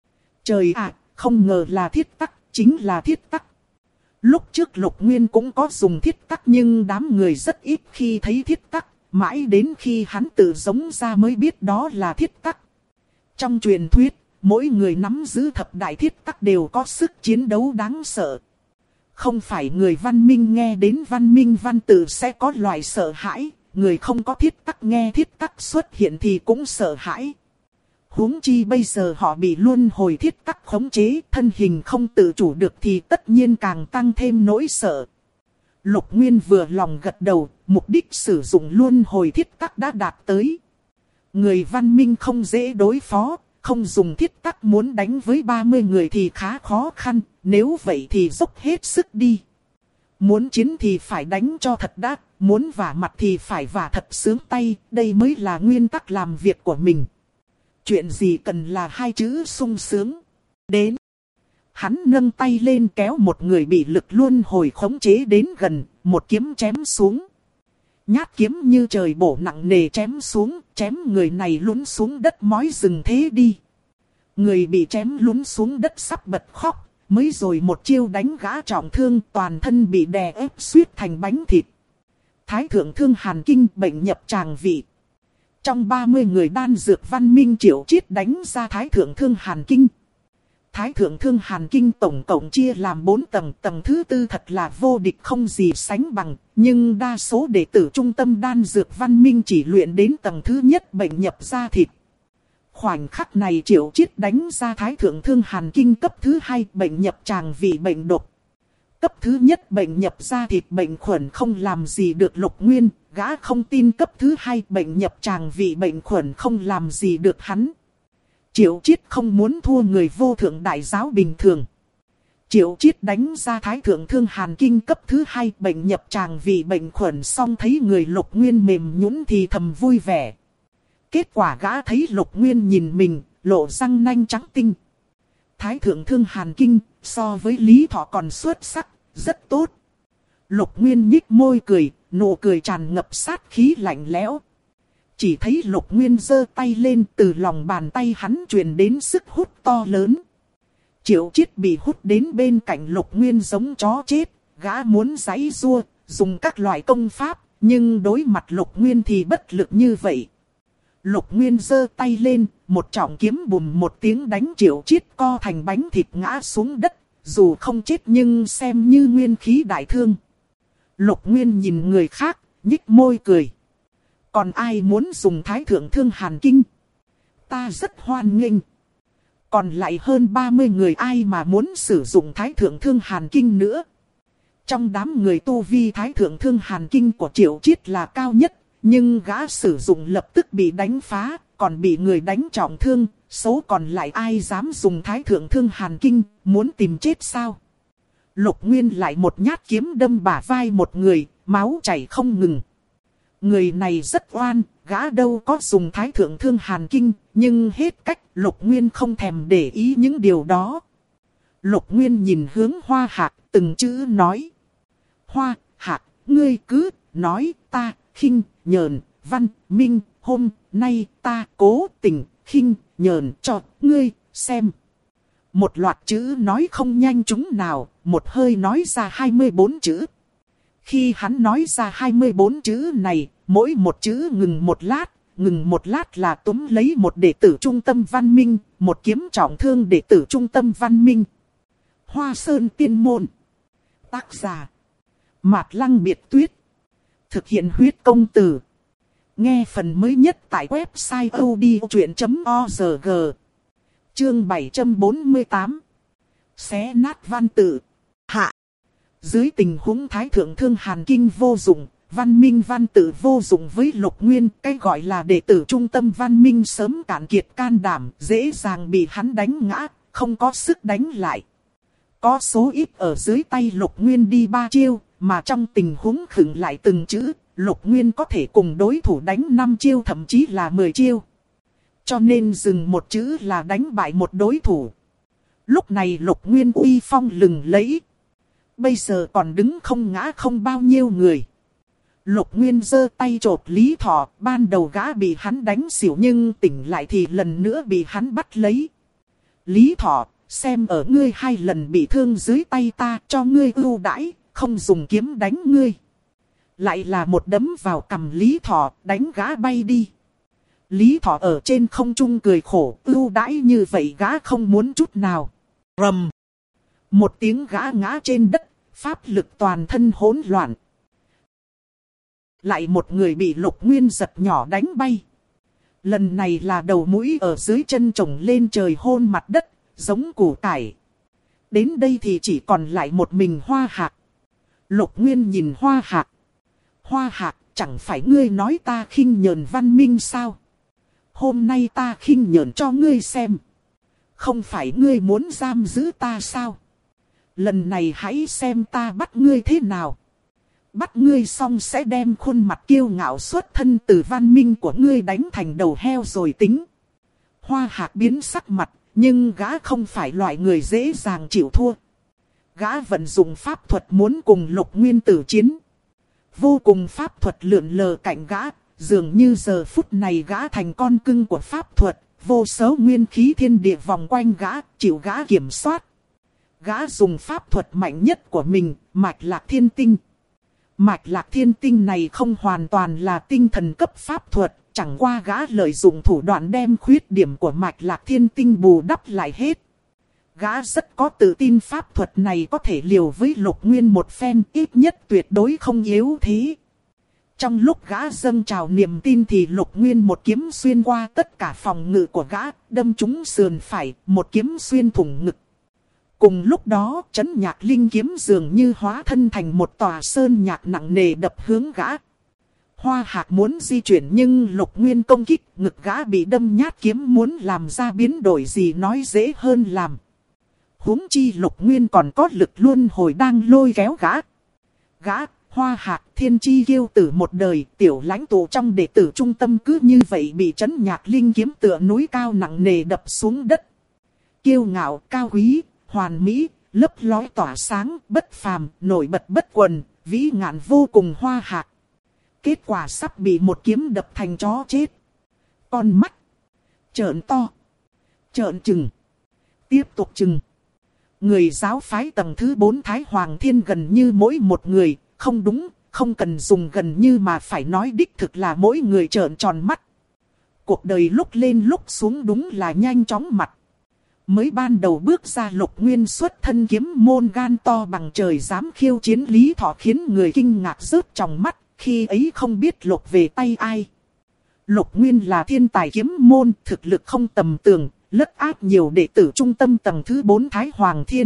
Trời ạ, không ngờ là thiết tắc, chính là thiết tắc. Lúc trước Lục Nguyên cũng có dùng thiết tắc nhưng đám người rất ít khi thấy thiết tắc, mãi đến khi hắn tự giống ra mới biết đó là thiết tắc. Trong truyền thuyết, mỗi người nắm giữ thập đại thiết tắc đều có sức chiến đấu đáng sợ. Không phải người văn minh nghe đến văn minh văn tự sẽ có loại sợ hãi, người không có thiết tắc nghe thiết tắc xuất hiện thì cũng sợ hãi. Huống chi bây giờ họ bị luân hồi thiết tắc khống chế, thân hình không tự chủ được thì tất nhiên càng tăng thêm nỗi sợ. Lục Nguyên vừa lòng gật đầu, mục đích sử dụng luân hồi thiết tắc đã đạt tới. Người văn minh không dễ đối phó, không dùng thiết tắc muốn đánh với 30 người thì khá khó khăn, nếu vậy thì dốc hết sức đi. Muốn chiến thì phải đánh cho thật đắt, muốn vả mặt thì phải vả thật sướng tay, đây mới là nguyên tắc làm việc của mình. Chuyện gì cần là hai chữ sung sướng. Đến. Hắn nâng tay lên kéo một người bị lực luân hồi khống chế đến gần, một kiếm chém xuống. Nhát kiếm như trời bổ nặng nề chém xuống, chém người này lún xuống đất mói rừng thế đi. Người bị chém lún xuống đất sắp bật khóc, mới rồi một chiêu đánh gã trọng thương, toàn thân bị đè ép suýt thành bánh thịt. Thái thượng thương hàn kinh, bệnh nhập tràng vị. Trong 30 người đan dược văn minh Triệu Chiết đánh ra Thái thượng thương hàn kinh. Thái thượng thương hàn kinh tổng cộng chia làm 4 tầng, tầng thứ 4 thật là vô địch không gì sánh bằng, nhưng đa số đệ tử trung tâm đan dược văn minh chỉ luyện đến tầng thứ nhất bệnh nhập da thịt. Khoảnh khắc này Triệu Chiết đánh ra Thái thượng thương hàn kinh cấp thứ 2 bệnh nhập tràng vị bệnh độc. Cấp thứ nhất bệnh nhập da thịt bệnh khuẩn không làm gì được Lục Nguyên, gã không tin cấp thứ 2 bệnh nhập tràng vị bệnh khuẩn không làm gì được hắn. Triệu Chiết không muốn thua người vô thượng đại giáo bình thường. Triệu Chiết đánh ra Thái thượng thương hàn kinh cấp thứ 2 bệnh nhập tràng vị bệnh khuẩn xong thấy người Lục Nguyên mềm nhũn thì thầm vui vẻ. Kết quả gã thấy Lục Nguyên nhìn mình, lộ răng nanh trắng tinh. Thái thượng thương hàn kinh so với Lý Thọ còn xuất sắc, rất tốt. Lục Nguyên nhích môi cười, nụ cười tràn ngập sát khí lạnh lẽo. Chỉ thấy Lục Nguyên giơ tay lên, từ lòng bàn tay hắn truyền đến sức hút to lớn. Triệu Chiết bị hút đến bên cạnh Lục Nguyên giống chó chết, gã muốn giãy giụa, dùng các loại công pháp, nhưng đối mặt Lục Nguyên thì bất lực như vậy. Lục Nguyên giơ tay lên, một trọng kiếm bùm một tiếng đánh Triệu Chiết co thành bánh thịt ngã xuống đất, dù không chết nhưng xem như nguyên khí đại thương. Lục Nguyên nhìn người khác, nhích môi cười. Còn ai muốn dùng Thái thượng thương hàn kinh? Ta rất hoan nghênh. Còn lại hơn 30 người ai mà muốn sử dụng Thái thượng thương hàn kinh nữa? Trong đám người tu vi Thái thượng thương hàn kinh của Triệu Chiết là cao nhất, nhưng gã sử dụng lập tức bị đánh phá, còn bị người đánh trọng thương. Số còn lại ai dám dùng Thái thượng thương hàn kinh, muốn tìm chết sao? Lục Nguyên lại một nhát kiếm đâm bả vai một người, máu chảy không ngừng. Người này rất oan, gã đâu có dùng Thái thượng thương hàn kinh, nhưng hết cách Lục Nguyên không thèm để ý những điều đó. Lục Nguyên nhìn hướng Hoa Hạc, từng chữ nói. Hoa Hạc, ngươi cứ nói ta khinh nhờn văn minh, hôm nay ta cố tình khinh nhờn cho ngươi xem. Một loạt chữ nói không nhanh chúng nào, một hơi nói ra 24 chữ. Khi hắn nói ra 24 chữ này, mỗi một chữ ngừng một lát là túm lấy một đệ tử trung tâm văn minh, một kiếm trọng thương đệ tử trung tâm văn minh. Hoa Sơn Tiên Môn. Tác giả Mạt Lăng Biệt Tuyết. Thực hiện huyết công từ. Nghe phần mới nhất tại website odchuyện.org. Chương 748. Xé nát văn tự. Hạ. Dưới tình huống Thái thượng thương hàn kinh vô dụng, văn minh văn tự vô dụng với Lục Nguyên, cái gọi là đệ tử trung tâm văn minh sớm cạn kiệt can đảm, dễ dàng bị hắn đánh ngã, không có sức đánh lại. Có số ít ở dưới tay Lục Nguyên đi 3 chiêu, mà trong tình huống khựng lại từng chữ, Lục Nguyên có thể cùng đối thủ đánh 5 chiêu thậm chí là 10 chiêu. Cho nên dừng một chữ là đánh bại một đối thủ. Lúc này Lục Nguyên uy phong lừng lẫy. Bây giờ còn đứng không ngã không bao nhiêu người. Lục Nguyên giơ tay chộp Lý Thọ, ban đầu gã bị hắn đánh xỉu nhưng tỉnh lại thì lần nữa bị hắn bắt lấy. Lý Thọ, xem ở ngươi 2 lần bị thương dưới tay ta, cho ngươi ưu đãi, không dùng kiếm đánh ngươi. Lại là một đấm vào cằm Lý Thọ, đánh gã bay đi. Lý Thọ ở trên không trung cười khổ, ưu đãi như vậy gã không muốn chút nào. Rầm. Một tiếng gã ngã trên đất, pháp lực toàn thân hỗn loạn. Lại một người bị Lục Nguyên giật nhỏ đánh bay. Lần này là đầu mũi ở dưới chân trồng lên trời hôn mặt đất, giống củ cải. Đến đây thì chỉ còn lại một mình Hoa Hạc. Lục Nguyên nhìn Hoa Hạc. Hoa Hạc, chẳng phải ngươi nói ta khinh nhờn văn minh sao? Hôm nay ta khinh nhờn cho ngươi xem. Không phải ngươi muốn giam giữ ta sao? Lần này hãy xem ta bắt ngươi thế nào. Bắt ngươi xong sẽ đem khuôn mặt kiêu ngạo xuất thân từ văn minh của ngươi đánh thành đầu heo rồi tính. Hoa Hạc biến sắc mặt, nhưng gã không phải loại người dễ dàng chịu thua. Gã vận dụng pháp thuật muốn cùng Lục Nguyên tử chiến. Vô cùng pháp thuật lượn lờ cạnh gã, dường như giờ phút này gã thành con cưng của pháp thuật. Vô số nguyên khí thiên địa vòng quanh gã, chịu gã kiểm soát. Gã dùng pháp thuật mạnh nhất của mình, Mạch Lạc Thiên Tinh. Mạch Lạc Thiên Tinh này không hoàn toàn là tinh thần cấp pháp thuật, chẳng qua gã lợi dụng thủ đoạn đem khuyết điểm của Mạch Lạc Thiên Tinh bù đắp lại hết. Gã rất có tự tin pháp thuật này có thể liều với Lục Nguyên một phen, ít nhất tuyệt đối không yếu thế. Trong lúc gã dâng trào niềm tin thì Lục Nguyên một kiếm xuyên qua tất cả phòng ngự của gã, đâm trúng sườn phải, một kiếm xuyên thủng ngực. Cùng lúc đó, Trấn Nhạc Linh kiếm dường như hóa thân thành một tòa sơn nhạc nặng nề đập hướng gã. Hoa Hạc muốn di chuyển nhưng Lục Nguyên công kích, ngực gã bị đâm nhát kiếm, muốn làm ra biến đổi gì nói dễ hơn làm. Huống chi Lục Nguyên còn có lực luân hồi đang lôi kéo gã. Gã, Hoa Hạc, thiên chi kiêu tử một đời, tiểu lãnh tụ trong đệ tử trung tâm cứ như vậy bị Trấn Nhạc Linh kiếm tựa núi cao nặng nề đập xuống đất. Kiêu ngạo, cao quý, hoàn mỹ, lấp lói tỏa sáng, bất phàm, nổi bật bất quần, vĩ ngạn vô cùng Hoa Hạc. Kết quả sắp bị một kiếm đập thành chó chết. Con mắt trợn to, trợn trừng, tiếp tục trừng. Người giáo phái tầng thứ 4 Thái Hoàng Thiên gần như mỗi một người, không đúng, không cần dùng gần như mà phải nói đích thực là mỗi người trợn tròn mắt. Cuộc đời lúc lên lúc xuống đúng là nhanh chóng mặt. Mới ban đầu bước ra Lục Nguyên xuất thân kiếm môn gan to bằng trời dám khiêu chiến Lý Thọ khiến người kinh ngạc rớt trong mắt, khi ấy không biết lục về tay ai. Lục Nguyên là thiên tài kiếm môn, thực lực không tầm thường, lất áp nhiều đệ tử trung tâm tầng thứ 4 Thái Hoàng Thiên.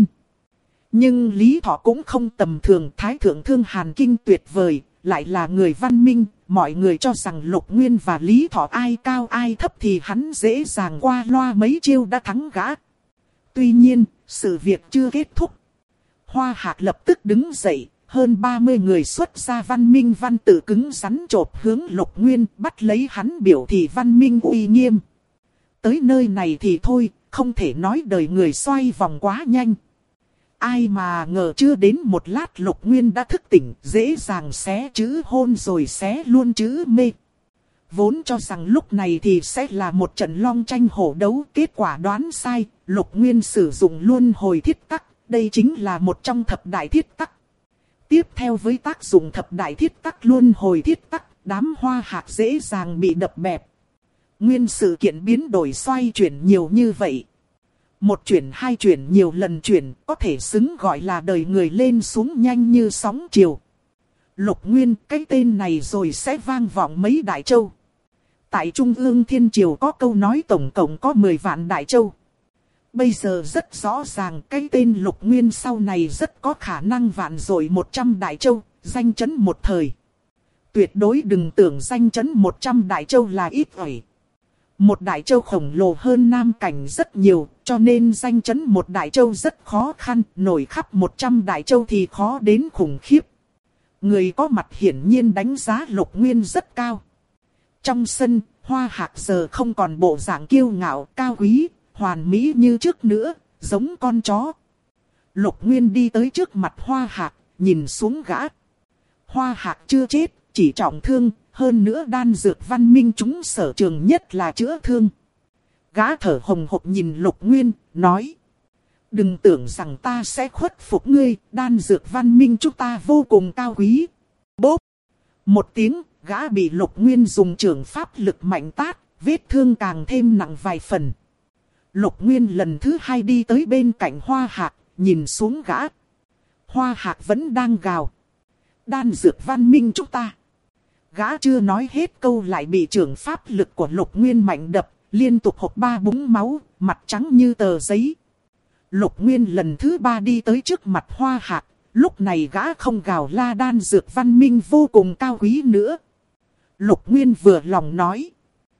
Nhưng Lý Thọ cũng không tầm thường, Thái Thượng Thương Hàn Kinh tuyệt vời, lại là người văn minh. Mọi người cho rằng Lục Nguyên và Lý Thọ ai cao ai thấp thì hắn dễ dàng qua loa mấy chiêu đã thắng gã. Tuy nhiên, sự việc chưa kết thúc. Hoa Hạc lập tức đứng dậy, hơn 30 người xuất ra văn minh văn tự cứng rắn chộp hướng Lục Nguyên, bắt lấy hắn biểu thị văn minh uy nghiêm. Tới nơi này thì thôi, không thể nói đời người xoay vòng quá nhanh. Ai mà ngờ chưa đến một lát Lục Nguyên đã thức tỉnh, dễ dàng xé chữ hôn rồi xé luôn chữ mê. Vốn cho rằng lúc này thì sẽ là một trận long tranh hổ đấu, kết quả đoán sai, Lục Nguyên sử dụng luân hồi thiết tắc, đây chính là một trong thập đại thiết tắc. Tiếp theo với tác dụng thập đại thiết tắc luân hồi thiết tắc, đám Hoa Hạc dễ dàng bị đập bẹp. Nguyên sự kiện biến đổi xoay chuyển nhiều như vậy. Một chuyển hai chuyển nhiều lần chuyển, có thể xứng gọi là đời người lên xuống nhanh như sóng chiều. Lục Nguyên, cái tên này rồi sẽ vang vọng mấy đại châu. Tại Trung ương Thiên Triều có câu nói tổng cộng có 10 vạn đại châu. Bây giờ rất rõ ràng cái tên Lục Nguyên sau này rất có khả năng vạn dội 100 đại châu, danh chấn một thời. Tuyệt đối đừng tưởng danh chấn 100 đại châu là ít ỏi. Một đại châu khổng lồ hơn Nam Cảnh rất nhiều, cho nên danh chấn một đại châu rất khó khăn, nổi khắp 100 đại châu thì khó đến khủng khiếp. Người có mặt hiển nhiên đánh giá Lục Nguyên rất cao. Trong sân, Hoa Hạc giờ không còn bộ dạng kiêu ngạo, cao quý, hoàn mỹ như trước nữa, giống con chó. Lục Nguyên đi tới trước mặt Hoa Hạc, nhìn xuống gã. Hoa Hạc chưa chết, chỉ trọng thương, hơn nữa đan dược văn minh chúng sở trường nhất là chữa thương. Gã thở hồng hộc nhìn Lục Nguyên, nói. Đừng tưởng rằng ta sẽ khuất phục ngươi, đan dược văn minh chúng ta vô cùng cao quý. Bốp! Một tiếng, gã bị Lục Nguyên dùng trường pháp lực mạnh tát, vết thương càng thêm nặng vài phần. Lục Nguyên lần thứ hai đi tới bên cạnh Hoa Hạc, nhìn xuống gã. Hoa Hạc vẫn đang gào. Đan dược văn minh chúng ta. Gã chưa nói hết câu lại bị trường pháp lực của Lục Nguyên mạnh đập, liên tục hộc 3 búng máu, mặt trắng như tờ giấy. Lục Nguyên lần thứ 3 đi tới trước mặt Hoa Hạc, lúc này gã không gào la đan dược văn minh vô cùng cao quý nữa. Lục Nguyên vừa lòng nói.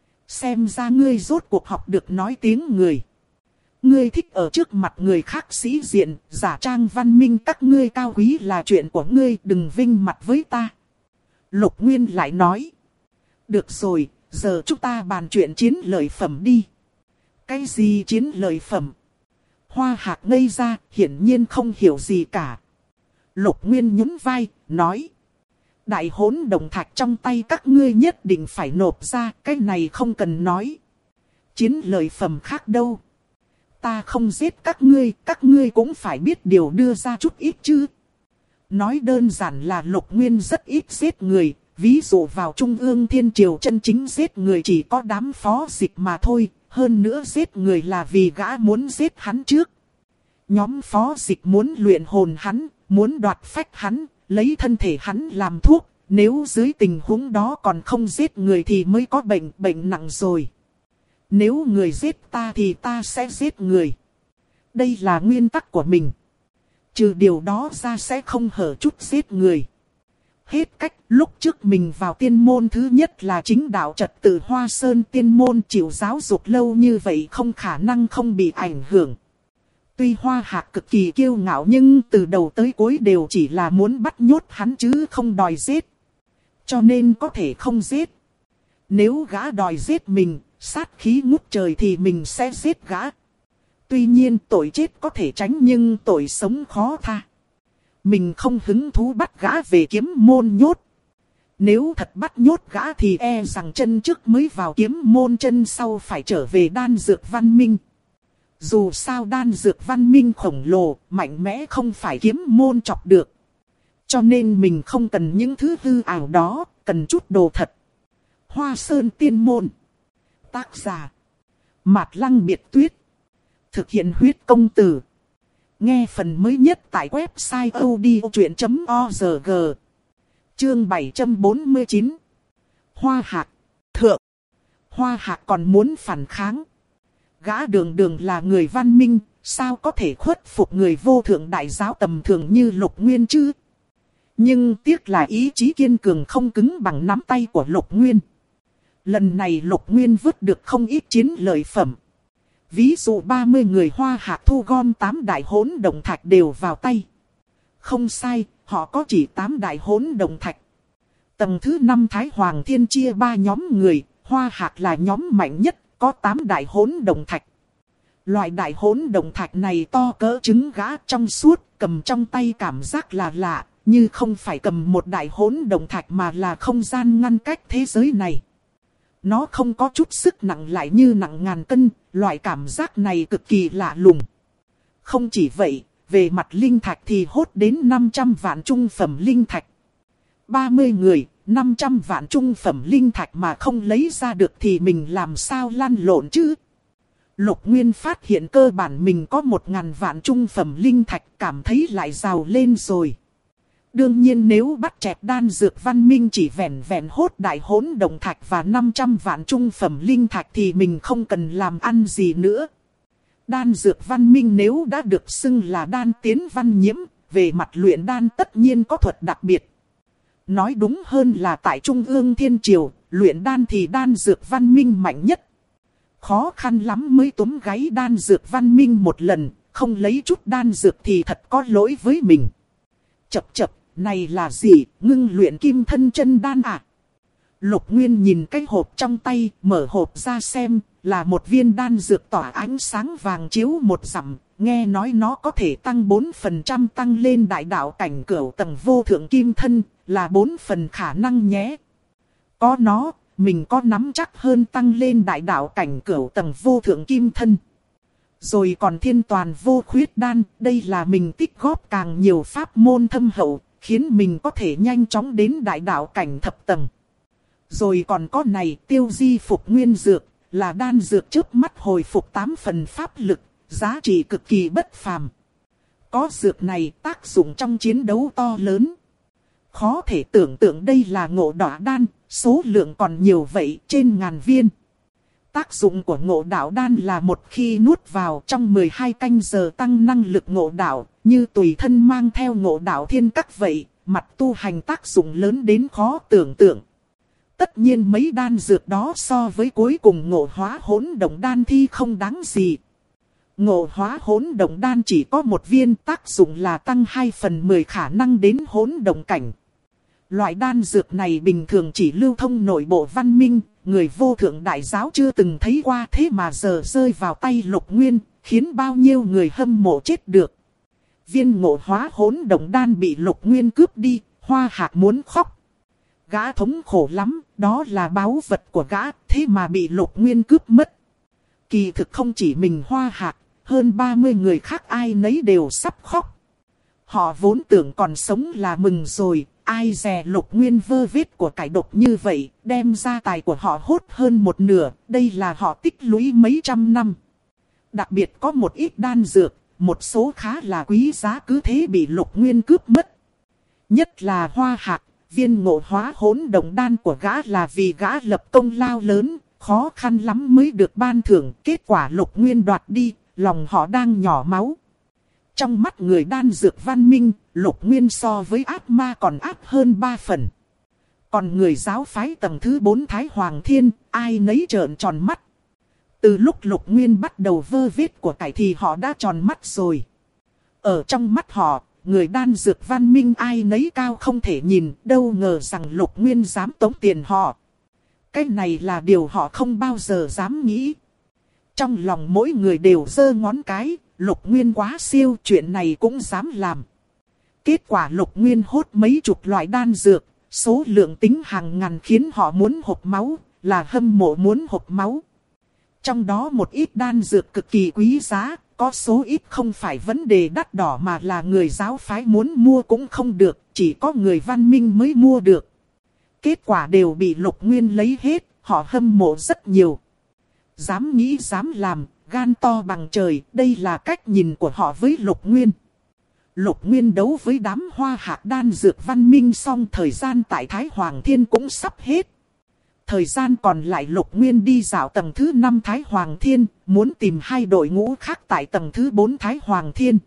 Xem ra ngươi rốt cuộc học được nói tiếng người. Ngươi thích ở trước mặt người khác sĩ diện, giả trang văn minh các ngươi cao quý là chuyện của ngươi, đừng vinh mặt với ta. Lục Nguyên lại nói. Được rồi, giờ chúng ta bàn chuyện chiến lợi phẩm đi. Cái gì chiến lợi phẩm? Hoa Hạc ngây ra, hiển nhiên không hiểu gì cả. Lục Nguyên nhún vai, nói. Đại hỗn đồng thạch trong tay các ngươi nhất định phải nộp ra, cái này không cần nói. Chiến lợi phẩm khác đâu. Ta không giết các ngươi cũng phải biết điều đưa ra chút ít chứ. Nói đơn giản là Lục Nguyên rất ít giết người, ví dụ vào Trung ương Thiên Triều chân chính giết người chỉ có đám Phó Dịch mà thôi, hơn nữa giết người là vì gã muốn giết hắn trước. Nhóm Phó Dịch muốn luyện hồn hắn, muốn đoạt phách hắn, lấy thân thể hắn làm thuốc, nếu dưới tình huống đó còn không giết người thì mới có bệnh nặng rồi. Nếu người giết ta thì ta sẽ giết người. Đây là nguyên tắc của mình. Trừ điều đó ra sẽ không hở chút giết người. Hết cách, lúc trước mình vào tiên môn thứ nhất là chính đạo trật tự Hoa Sơn tiên môn chịu giáo dục lâu như vậy không khả năng không bị ảnh hưởng. Tuy Hoa Hạc cực kỳ kiêu ngạo nhưng từ đầu tới cuối đều chỉ là muốn bắt nhốt hắn chứ không đòi giết. Cho nên có thể không giết. Nếu gã đòi giết mình, sát khí ngút trời thì mình sẽ giết gã. Tuy nhiên tội chết có thể tránh nhưng tội sống khó tha. Mình không hứng thú bắt gã về kiếm môn nhốt. Nếu thật bắt nhốt gã thì e rằng chân trước mới vào kiếm môn chân sau phải trở về đan dược văn minh. Dù sao đan dược văn minh khổng lồ, mạnh mẽ không phải kiếm môn chọc được. Cho nên mình không cần những thứ hư ảo đó, cần chút đồ thật. Hoa Sơn Tiên Môn. Tác giả. Mạt Lăng Biệt Tuyết. Thực hiện huyết công từ. Nghe phần mới nhất tại website odchuyện.org. Chương 749. Hoa Hạc. Thượng. Hoa Hạc còn muốn phản kháng. Gã đường đường là người văn minh, sao có thể khuất phục người vô thượng đại giáo tầm thường như Lục Nguyên chứ? Nhưng tiếc là ý chí kiên cường không cứng bằng nắm tay của Lục Nguyên. Lần này Lục Nguyên vứt được không ít chiến lợi phẩm. Ví dụ 30 người Hoa Hạc thu gom 8 đại hỗn đồng thạch đều vào tay. Không sai, họ có chỉ 8 đại hỗn đồng thạch. Tầng thứ 5 Thái Hoàng Thiên chia 3 nhóm người, Hoa Hạc là nhóm mạnh nhất, có 8 đại hỗn đồng thạch. Loại đại hỗn đồng thạch này to cỡ trứng gà trong suốt, cầm trong tay cảm giác là lạ, như không phải cầm một đại hỗn đồng thạch mà là không gian ngăn cách thế giới này. Nó không có chút sức nặng lại như nặng ngàn cân, loại cảm giác này cực kỳ lạ lùng. Không chỉ vậy, về mặt linh thạch thì hốt đến 500 vạn trung phẩm linh thạch. 30 người, 500 vạn trung phẩm linh thạch mà không lấy ra được thì mình làm sao lăn lộn chứ? Lục Nguyên phát hiện cơ bản mình có 1000 vạn trung phẩm linh thạch, cảm thấy lại giàu lên rồi. Đương nhiên nếu bắt chẹt đan dược văn minh chỉ vẹn vẹn hốt đại hỗn đồng thạch và 500 vạn trung phẩm linh thạch thì mình không cần làm ăn gì nữa. Đan dược văn minh nếu đã được xưng là đan tiến văn nhiễm, về mặt luyện đan tất nhiên có thuật đặc biệt. Nói đúng hơn là tại Trung ương Thiên Triều, luyện đan thì đan dược văn minh mạnh nhất. Khó khăn lắm mới túm gáy đan dược văn minh một lần, không lấy chút đan dược thì thật có lỗi với mình. Chập, này là gì, ngưng luyện kim thân chân đan à? Lục Nguyên nhìn cái hộp trong tay, mở hộp ra xem, là một viên đan dược tỏa ánh sáng vàng chiếu một dặm. Nghe nói nó có thể tăng 4% tăng lên đại đạo cảnh cửu tầng vô thượng kim thân, là 4 phần khả năng nhé. Có nó, mình có nắm chắc hơn tăng lên đại đạo cảnh cửu tầng vô thượng kim thân. Rồi còn thiên toàn vô khuyết đan, đây là mình tích góp càng nhiều pháp môn thâm hậu, khiến mình có thể nhanh chóng đến đại đạo cảnh thập tầng. Rồi còn có này tiêu di phục nguyên dược, là đan dược trước mắt hồi phục 8 phần pháp lực, giá trị cực kỳ bất phàm. Có dược này tác dụng trong chiến đấu to lớn. Khó thể tưởng tượng đây là ngộ đỏ đan, số lượng còn nhiều vậy, trên ngàn viên. Tác dụng của ngộ đạo đan là một khi nuốt vào trong 12 canh giờ tăng năng lực ngộ đạo, như tùy thân mang theo ngộ đạo thiên các vậy, mặt tu hành tác dụng lớn đến khó tưởng tượng. Tất nhiên mấy đan dược đó so với cuối cùng ngộ hóa hỗn động đan thì không đáng gì. Ngộ hóa hỗn động đan chỉ có một viên, tác dụng là tăng 2/10 khả năng đến hỗn động cảnh. Loại đan dược này bình thường chỉ lưu thông nội bộ văn minh, người vô thượng đại giáo chưa từng thấy qua, thế mà giờ rơi vào tay Lục Nguyên, khiến bao nhiêu người hâm mộ chết được. Viên ngộ hóa hỗn động đan bị Lục Nguyên cướp đi, Hoa Hạc muốn khóc. Gã thống khổ lắm, đó là báu vật của gã, thế mà bị Lục Nguyên cướp mất. Kỳ thực không chỉ mình Hoa Hạc, hơn 30 người khác ai nấy đều sắp khóc. Họ vốn tưởng còn sống là mừng rồi, ai dè Lục Nguyên vơ vét của cải độc như vậy, đem gia tài của họ hốt hơn một nửa, đây là họ tích lũy mấy trăm năm. Đặc biệt có một ít đan dược, một số khá là quý giá cứ thế bị Lục Nguyên cướp mất. Nhất là Hoa Hạc, viên ngộ hóa hỗn động đan của gã là vì gã lập công lao lớn, khó khăn lắm mới được ban thưởng, kết quả Lục Nguyên đoạt đi, lòng họ đang nhỏ máu. Trong mắt người đan dược văn minh, Lục Nguyên so với ác ma còn ác hơn 3 phần. Còn người giáo phái tầng thứ 4 Thái Hoàng Thiên, ai nấy trợn tròn mắt. Từ lúc Lục Nguyên bắt đầu vơ vét của cải thì họ đã tròn mắt rồi. Ở trong mắt họ, người đan dược văn minh ai nấy cao không thể nhìn, đâu ngờ rằng Lục Nguyên dám tống tiền họ. Cái này là điều họ không bao giờ dám nghĩ. Trong lòng mỗi người đều giơ ngón cái, Lục Nguyên quá siêu, chuyện này cũng dám làm. Kết quả Lục Nguyên hốt mấy chục loại đan dược, số lượng tính hàng ngàn khiến họ muốn hộc máu, là hâm mộ muốn hộc máu. Trong đó một ít đan dược cực kỳ quý giá, có số ít không phải vấn đề đắt đỏ mà là người giáo phái muốn mua cũng không được, chỉ có người văn minh mới mua được. Kết quả đều bị Lục Nguyên lấy hết, họ hâm mộ rất nhiều. Dám nghĩ dám làm, gan to bằng trời, đây là cách nhìn của họ với Lục Nguyên. Lục Nguyên đấu với đám Hoa Hạc đan dược văn minh xong, thời gian tại Thái Hoàng Thiên cũng sắp hết. Thời gian còn lại Lục Nguyên đi dạo tầng thứ 5 Thái Hoàng Thiên, muốn tìm hai đội ngũ khác tại tầng thứ 4 Thái Hoàng Thiên.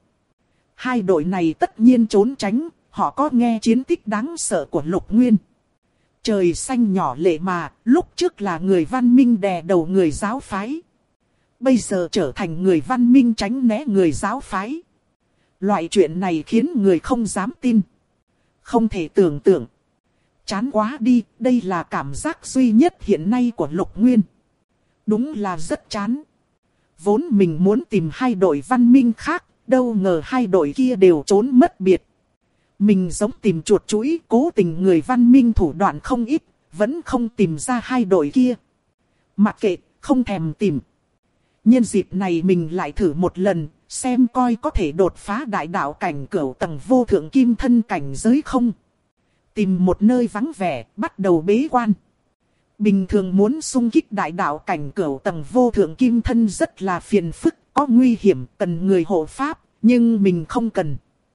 Hai đội này tất nhiên trốn tránh, họ có nghe chiến tích đáng sợ của Lục Nguyên. Trời xanh nhỏ lệ mà, lúc trước là người văn minh đè đầu người giáo phái. Bây giờ trở thành người văn minh tránh né người giáo phái. Loại chuyện này khiến người không dám tin. Không thể tưởng tượng. Chán quá đi, đây là cảm giác duy nhất hiện nay của Lục Nguyên. Đúng là rất chán. Vốn mình muốn tìm hai đội văn minh khác, đâu ngờ hai đội kia đều trốn mất biệt. Mình giống tìm chuột chuỗi, cố tình người văn minh thủ đoạn không ít, vẫn không tìm ra hai đội kia. Mặc kệ, không thèm tìm. Nhân dịp này mình lại thử một lần, xem coi có thể đột phá đại đạo cảnh cửu tầng vô thượng kim thân cảnh giới không. Tìm một nơi vắng vẻ, bắt đầu bế quan. Bình thường muốn xung kích đại đạo cảnh cửu tầng vô thượng kim thân rất là phiền phức, có nguy hiểm, cần người hộ pháp, nhưng mình không cần.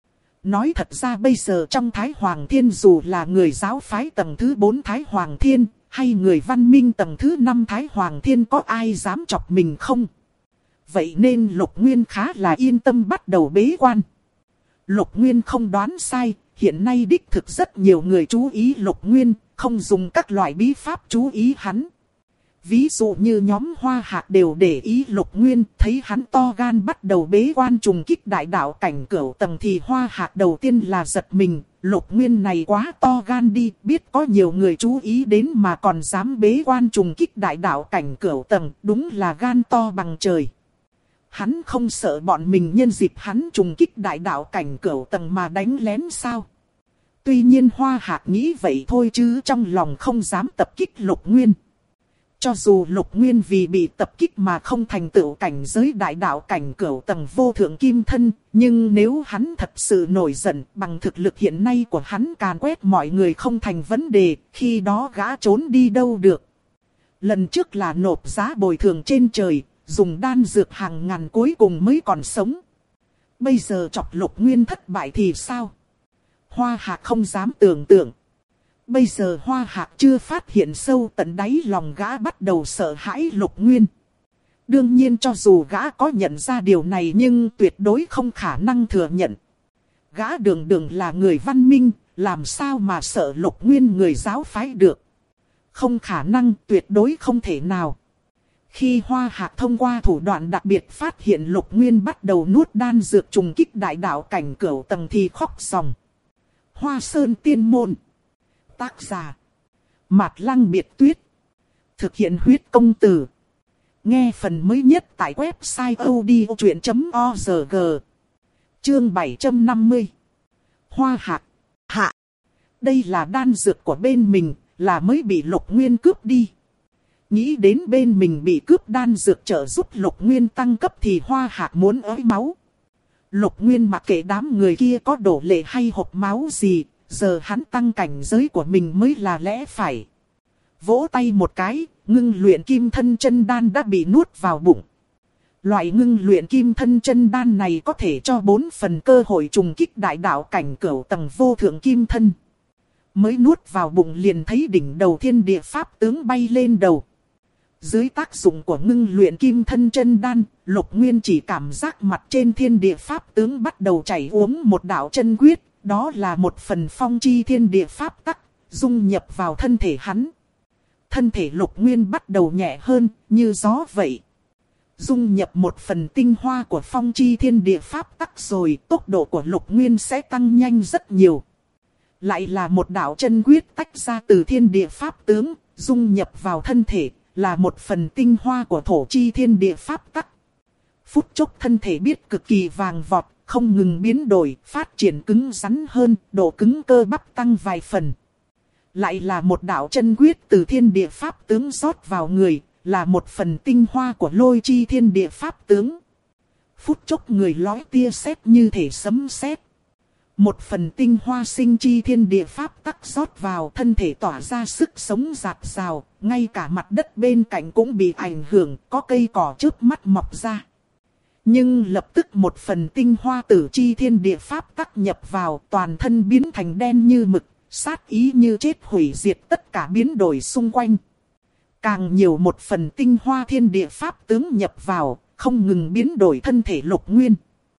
Nói thật ra bây giờ trong Thái Hoàng Thiên dù là người giáo phái tầng thứ 4 Thái Hoàng Thiên, hay người văn minh tầng thứ 5 Thái Hoàng Thiên có ai dám chọc mình không? Vậy nên Lục Nguyên khá là yên tâm bắt đầu bế quan. Lục Nguyên không đoán sai, hiện nay đích thực rất nhiều người chú ý Lục Nguyên, không dùng các loại bí pháp chú ý hắn. Ví dụ như nhóm Hoa Hạc đều để ý Lục Nguyên, thấy hắn to gan bắt đầu bế quan trùng kích đại đạo cảnh cửu tầng thì Hoa Hạc đầu tiên là giật mình. Lục Nguyên này quá to gan đi, biết có nhiều người chú ý đến mà còn dám bế quan trùng kích đại đạo cảnh cửu tầng, đúng là gan to bằng trời. Hắn không sợ bọn mình nhân dịp hắn trùng kích đại đạo cảnh cửu tầng mà đánh lén sao? Tuy nhiên Hoa Hạc nghĩ vậy thôi chứ trong lòng không dám tập kích Lục Nguyên. Cho dù Lục Nguyên vì bị tập kích mà không thành tựu cảnh giới đại đạo cảnh cửu tầng vô thượng kim thân, nhưng nếu hắn thật sự nổi giận bằng thực lực hiện nay của hắn càn quét mọi người không thành vấn đề, khi đó gã trốn đi đâu được. Lần trước là nộp giá bồi thường trên trời, dùng đan dược hàng ngàn cuối cùng mới còn sống. Bây giờ chọc Lục Nguyên thất bại thì sao? Hoa Hạc không dám tưởng tượng. Bây giờ Hoa Hạc chưa phát hiện sâu tận đáy lòng gã bắt đầu sợ hãi Lục Nguyên. Đương nhiên cho dù gã có nhận ra điều này nhưng tuyệt đối không khả năng thừa nhận. Gã đường đường là người văn minh, làm sao mà sợ Lục Nguyên người giáo phái được. Không khả năng, tuyệt đối không thể nào. Khi Hoa Hạc thông qua thủ đoạn đặc biệt phát hiện Lục Nguyên bắt đầu nuốt đan dược trùng kích đại đạo cảnh cửu tầng thì khóc ròng. Hoa Sơn Tiên Môn. Tác giả Mạt Lăng Biệt Tuyết. Thực hiện huyết công từ. Nghe phần mới nhất tại website odchuyện.org. Chương 750. Hoa Hạc. Hạ. Đây là đan dược của bên mình, là mới bị Lục Nguyên cướp đi. Nghĩ đến bên mình bị cướp đan dược trợ giúp Lục Nguyên tăng cấp thì Hoa Hạc muốn ói máu. Lục Nguyên mặc kệ đám người kia có đổ lệ hay hộc máu gì, giờ hắn tăng cảnh giới của mình mới là lẽ phải. Vỗ tay một cái, ngưng luyện kim thân chân đan đã bị nuốt vào bụng. Loại ngưng luyện kim thân chân đan này có thể cho 4 phần cơ hội trùng kích đại đạo cảnh cửu tầng vô thượng kim thân. Mới nuốt vào bụng liền thấy đỉnh đầu thiên địa pháp tướng bay lên đầu. Dưới tác dụng của ngưng luyện kim thân chân đan, Lục Nguyên chỉ cảm giác mặt trên thiên địa pháp tướng bắt đầu chảy uống một đạo chân quyết. Đó là một phần phong chi thiên địa pháp tắc, dung nhập vào thân thể hắn. Thân thể Lục Nguyên bắt đầu nhẹ hơn, như gió vậy. Dung nhập một phần tinh hoa của phong chi thiên địa pháp tắc rồi, tốc độ của Lục Nguyên sẽ tăng nhanh rất nhiều. Lại là một đạo chân quyết tách ra từ thiên địa pháp tướng, dung nhập vào thân thể, là một phần tinh hoa của thổ chi thiên địa pháp tắc. Phút chốc thân thể biết cực kỳ vàng vọt, không ngừng biến đổi, phát triển cứng rắn hơn, độ cứng cơ bắp tăng vài phần. Lại là một đạo chân quyết từ thiên địa pháp tướng rót vào người, là một phần tinh hoa của lôi chi thiên địa pháp tướng. Phút chốc người lói tia sét như thể sấm sét. Một phần tinh hoa sinh chi thiên địa pháp tắc rót vào, thân thể tỏa ra sức sống rạt rào, ngay cả mặt đất bên cạnh cũng bị ảnh hưởng, có cây cỏ chớp mắt mọc ra. Nhưng lập tức một phần tinh hoa tử chi thiên địa pháp tắc nhập vào, toàn thân biến thành đen như mực, sát ý như chết hủy diệt tất cả biến đổi xung quanh. Càng nhiều một phần tinh hoa thiên địa pháp tướng nhập vào, không ngừng biến đổi thân thể Lục Nguyên.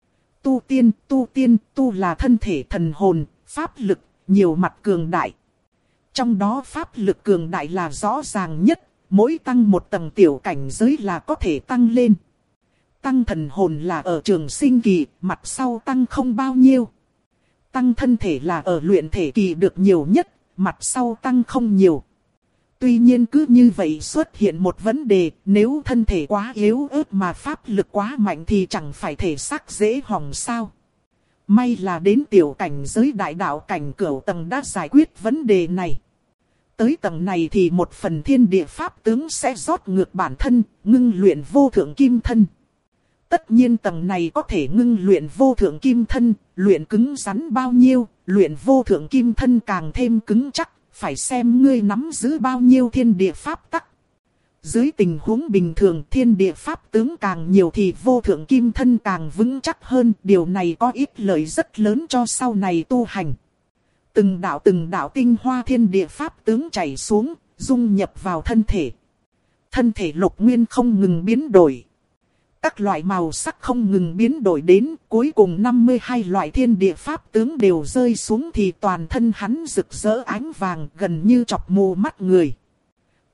Tu tiên, tu là thân thể thần hồn, pháp lực, nhiều mặt cường đại. Trong đó pháp lực cường đại là rõ ràng nhất, mỗi tăng một tầng tiểu cảnh giới là có thể tăng lên. Tăng thần hồn là ở trường sinh kỳ, mặt sau tăng không bao nhiêu. Tăng thân thể là ở luyện thể kỳ được nhiều nhất, mặt sau tăng không nhiều. Tuy nhiên cứ như vậy xuất hiện một vấn đề, nếu thân thể quá yếu ớt mà pháp lực quá mạnh thì chẳng phải thể xác dễ hỏng sao. May là đến tiểu cảnh giới đại đạo cảnh cửu tầng đã giải quyết vấn đề này. Tới tầng này thì một phần thiên địa pháp tướng sẽ rót ngược bản thân, ngưng luyện vô thượng kim thân. Tất nhiên tầng này có thể ngưng luyện vô thượng kim thân, luyện cứng rắn bao nhiêu, luyện vô thượng kim thân càng thêm cứng chắc, phải xem ngươi nắm giữ bao nhiêu thiên địa pháp tắc. Dưới tình huống bình thường thiên địa pháp tướng càng nhiều thì vô thượng kim thân càng vững chắc hơn, điều này có ích lợi rất lớn cho sau này tu hành. Từng đạo tinh hoa thiên địa pháp tướng chảy xuống, dung nhập vào thân thể. Thân thể Lục Nguyên không ngừng biến đổi. Các loại màu sắc không ngừng biến đổi đến, cuối cùng 52 loại thiên địa pháp tướng đều rơi xuống thì toàn thân hắn rực rỡ ánh vàng gần như chọc mù mắt người.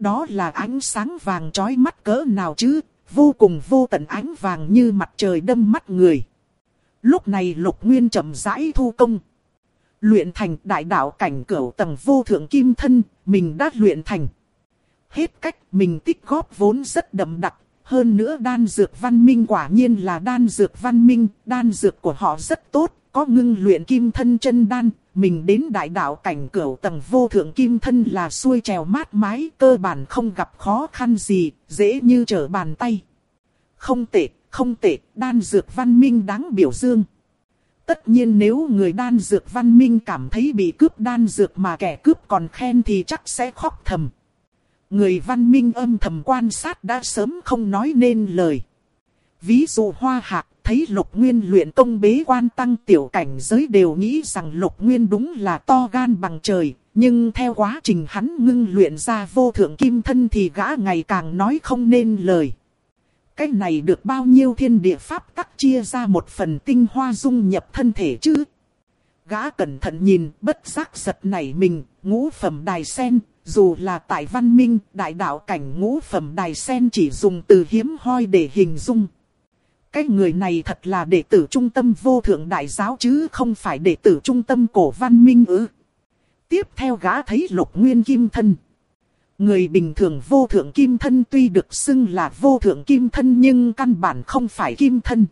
Đó là ánh sáng vàng chói mắt cỡ nào chứ, vô cùng vô tận ánh vàng như mặt trời đâm mắt người. Lúc này Lục Nguyên chậm rãi thu công. Luyện thành đại đạo cảnh cửu tầng vô thượng kim thân, mình đã luyện thành. Hết cách, mình tích góp vốn rất đậm đặc. Hơn nữa đan dược văn minh quả nhiên là đan dược văn minh, đan dược của họ rất tốt, có ngưng luyện kim thân chân đan. Mình đến đại đạo cảnh cửu tầng vô thượng kim thân là xuôi trèo mát mái, cơ bản không gặp khó khăn gì, dễ như trở bàn tay. Không tệ, không tệ, đan dược văn minh đáng biểu dương. Tất nhiên nếu người đan dược văn minh cảm thấy bị cướp đan dược mà kẻ cướp còn khen thì chắc sẽ khóc thầm. Người văn minh âm thầm quan sát đã sớm không nói nên lời. Ví dụ Hoa Hạc thấy Lục Nguyên luyện công bế quan tăng tiểu cảnh giới đều nghĩ rằng Lục Nguyên đúng là to gan bằng trời. Nhưng theo quá trình hắn ngưng luyện ra vô thượng kim thân thì gã ngày càng nói không nên lời. Cái này được bao nhiêu thiên địa pháp tắc chia ra một phần tinh hoa dung nhập thân thể chứ? Gã cẩn thận nhìn, bất giác giật nảy mình, ngũ phẩm đài sen, dù là tại văn minh, đại đạo cảnh ngũ phẩm đài sen chỉ dùng từ hiếm hoi để hình dung. Cái người này thật là đệ tử trung tâm vô thượng đại giáo chứ không phải đệ tử trung tâm cổ văn minh ư. Tiếp theo gã thấy Lục Nguyên kim thân. Người bình thường vô thượng kim thân tuy được xưng là vô thượng kim thân nhưng căn bản không phải kim thân.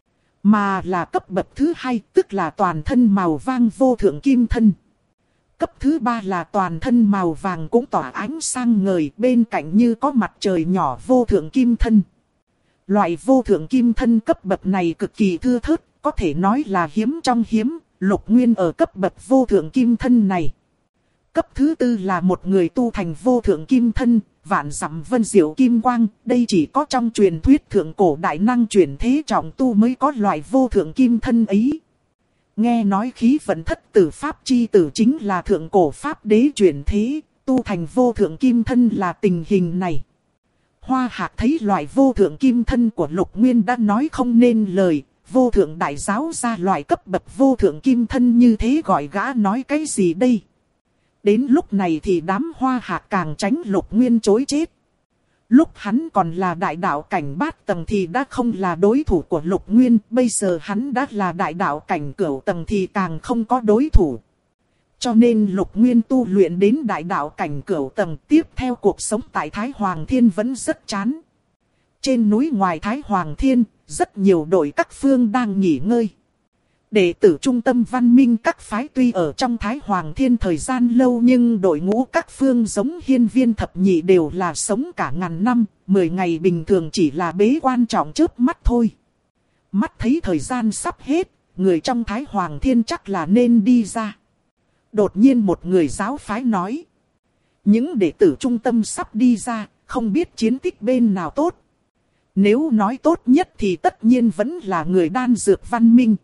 Mà là cấp bậc thứ hai tức là toàn thân màu vàng vô thượng kim thân. Cấp thứ ba là toàn thân màu vàng cũng tỏa ánh sáng ngời bên cạnh như có mặt trời nhỏ vô thượng kim thân. Loại vô thượng kim thân cấp bậc này cực kỳ thưa thớt, có thể nói là hiếm trong hiếm, Lục Nguyên ở cấp bậc vô thượng kim thân này. Cấp thứ tư là một người tu thành vô thượng kim thân, vạn dặm vân diệu kim quang, đây chỉ có trong truyền thuyết thượng cổ đại năng chuyển thế trọng tu mới có loại vô thượng kim thân ấy. Nghe nói khí vận thất tử pháp chi tử chính là thượng cổ pháp đế chuyển thế, tu thành vô thượng kim thân là tình hình này. Hoa Hạc thấy loại vô thượng kim thân của Lục Nguyên đã nói không nên lời, vô thượng đại giáo ra loại cấp bậc vô thượng kim thân như thế gọi gã nói cái gì đây? Đến lúc này thì đám Hoa Hạc càng tránh Lục Nguyên chối chết. Lúc hắn còn là đại đạo cảnh bát tầng thì đã không là đối thủ của Lục Nguyên, bây giờ hắn đã là đại đạo cảnh cửu tầng thì càng không có đối thủ. Cho nên Lục Nguyên tu luyện đến đại đạo cảnh cửu tầng, tiếp theo cuộc sống tại Thái Hoàng Thiên vẫn rất chán. Trên núi ngoài Thái Hoàng Thiên, rất nhiều đội các phương đang nghỉ ngơi. Đệ tử trung tâm văn minh các phái tuy ở trong Thái Hoàng Thiên thời gian lâu nhưng đội ngũ các phương giống Hiên Viên thập nhị đều là sống cả ngàn năm, 10 ngày bình thường chỉ là bế quan trọng chớp mắt thôi. Mắt thấy thời gian sắp hết, người trong Thái Hoàng Thiên chắc là nên đi ra. Đột nhiên một người giáo phái nói. Những đệ tử trung tâm sắp đi ra, không biết chiến tích bên nào tốt. Nếu nói tốt nhất thì tất nhiên vẫn là người đan dược văn minh.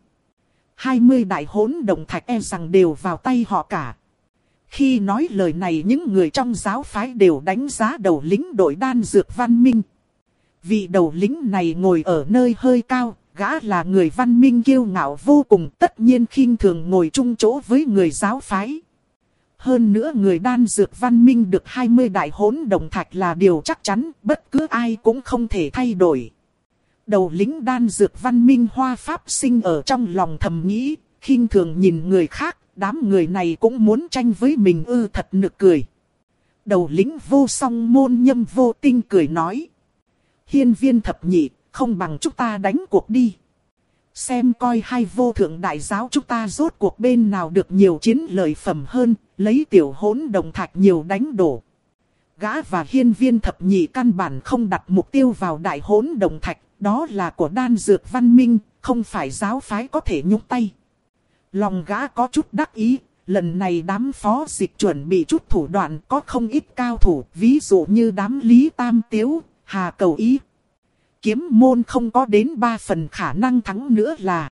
20 đại hỗn động thạch e rằng đều vào tay họ cả. Khi nói lời này những người trong giáo phái đều đánh giá đầu lĩnh đội đan dược văn minh. Vị đầu lĩnh này ngồi ở nơi hơi cao, gã là người văn minh kiêu ngạo vô cùng, tất nhiên khinh thường ngồi chung chỗ với người giáo phái. Hơn nữa người đan dược văn minh được 20 đại hỗn động thạch là điều chắc chắn, bất cứ ai cũng không thể thay đổi. Đầu lĩnh đan dược văn minh Hoa Pháp Sinh ở trong lòng thầm nghĩ, khinh thường nhìn người khác, đám người này cũng muốn tranh với mình ư, thật nực cười. Đầu lĩnh Vô Song Môn Nhâm Vô Tinh cười nói. Hiên Viên thập nhị, không bằng chúng ta đánh cuộc đi. Xem coi hai vô thượng đại giáo chúng ta rốt cuộc bên nào được nhiều chiến lợi phẩm hơn, lấy tiểu hỗn động thạch nhiều đánh đổ. Gã và Hiên Viên thập nhị căn bản không đặt mục tiêu vào đại hỗn động thạch, đó là của đan dược văn minh, không phải giáo phái có thể nhúng tay. Lòng gã có chút đắc ý, lần này đám phó dịch chuẩn bị chút thủ đoạn, có không ít cao thủ, ví dụ như đám Lý Tam Tiếu, Hà Cầu Ý. Kiếm môn không có đến 3 phần khả năng thắng nữa là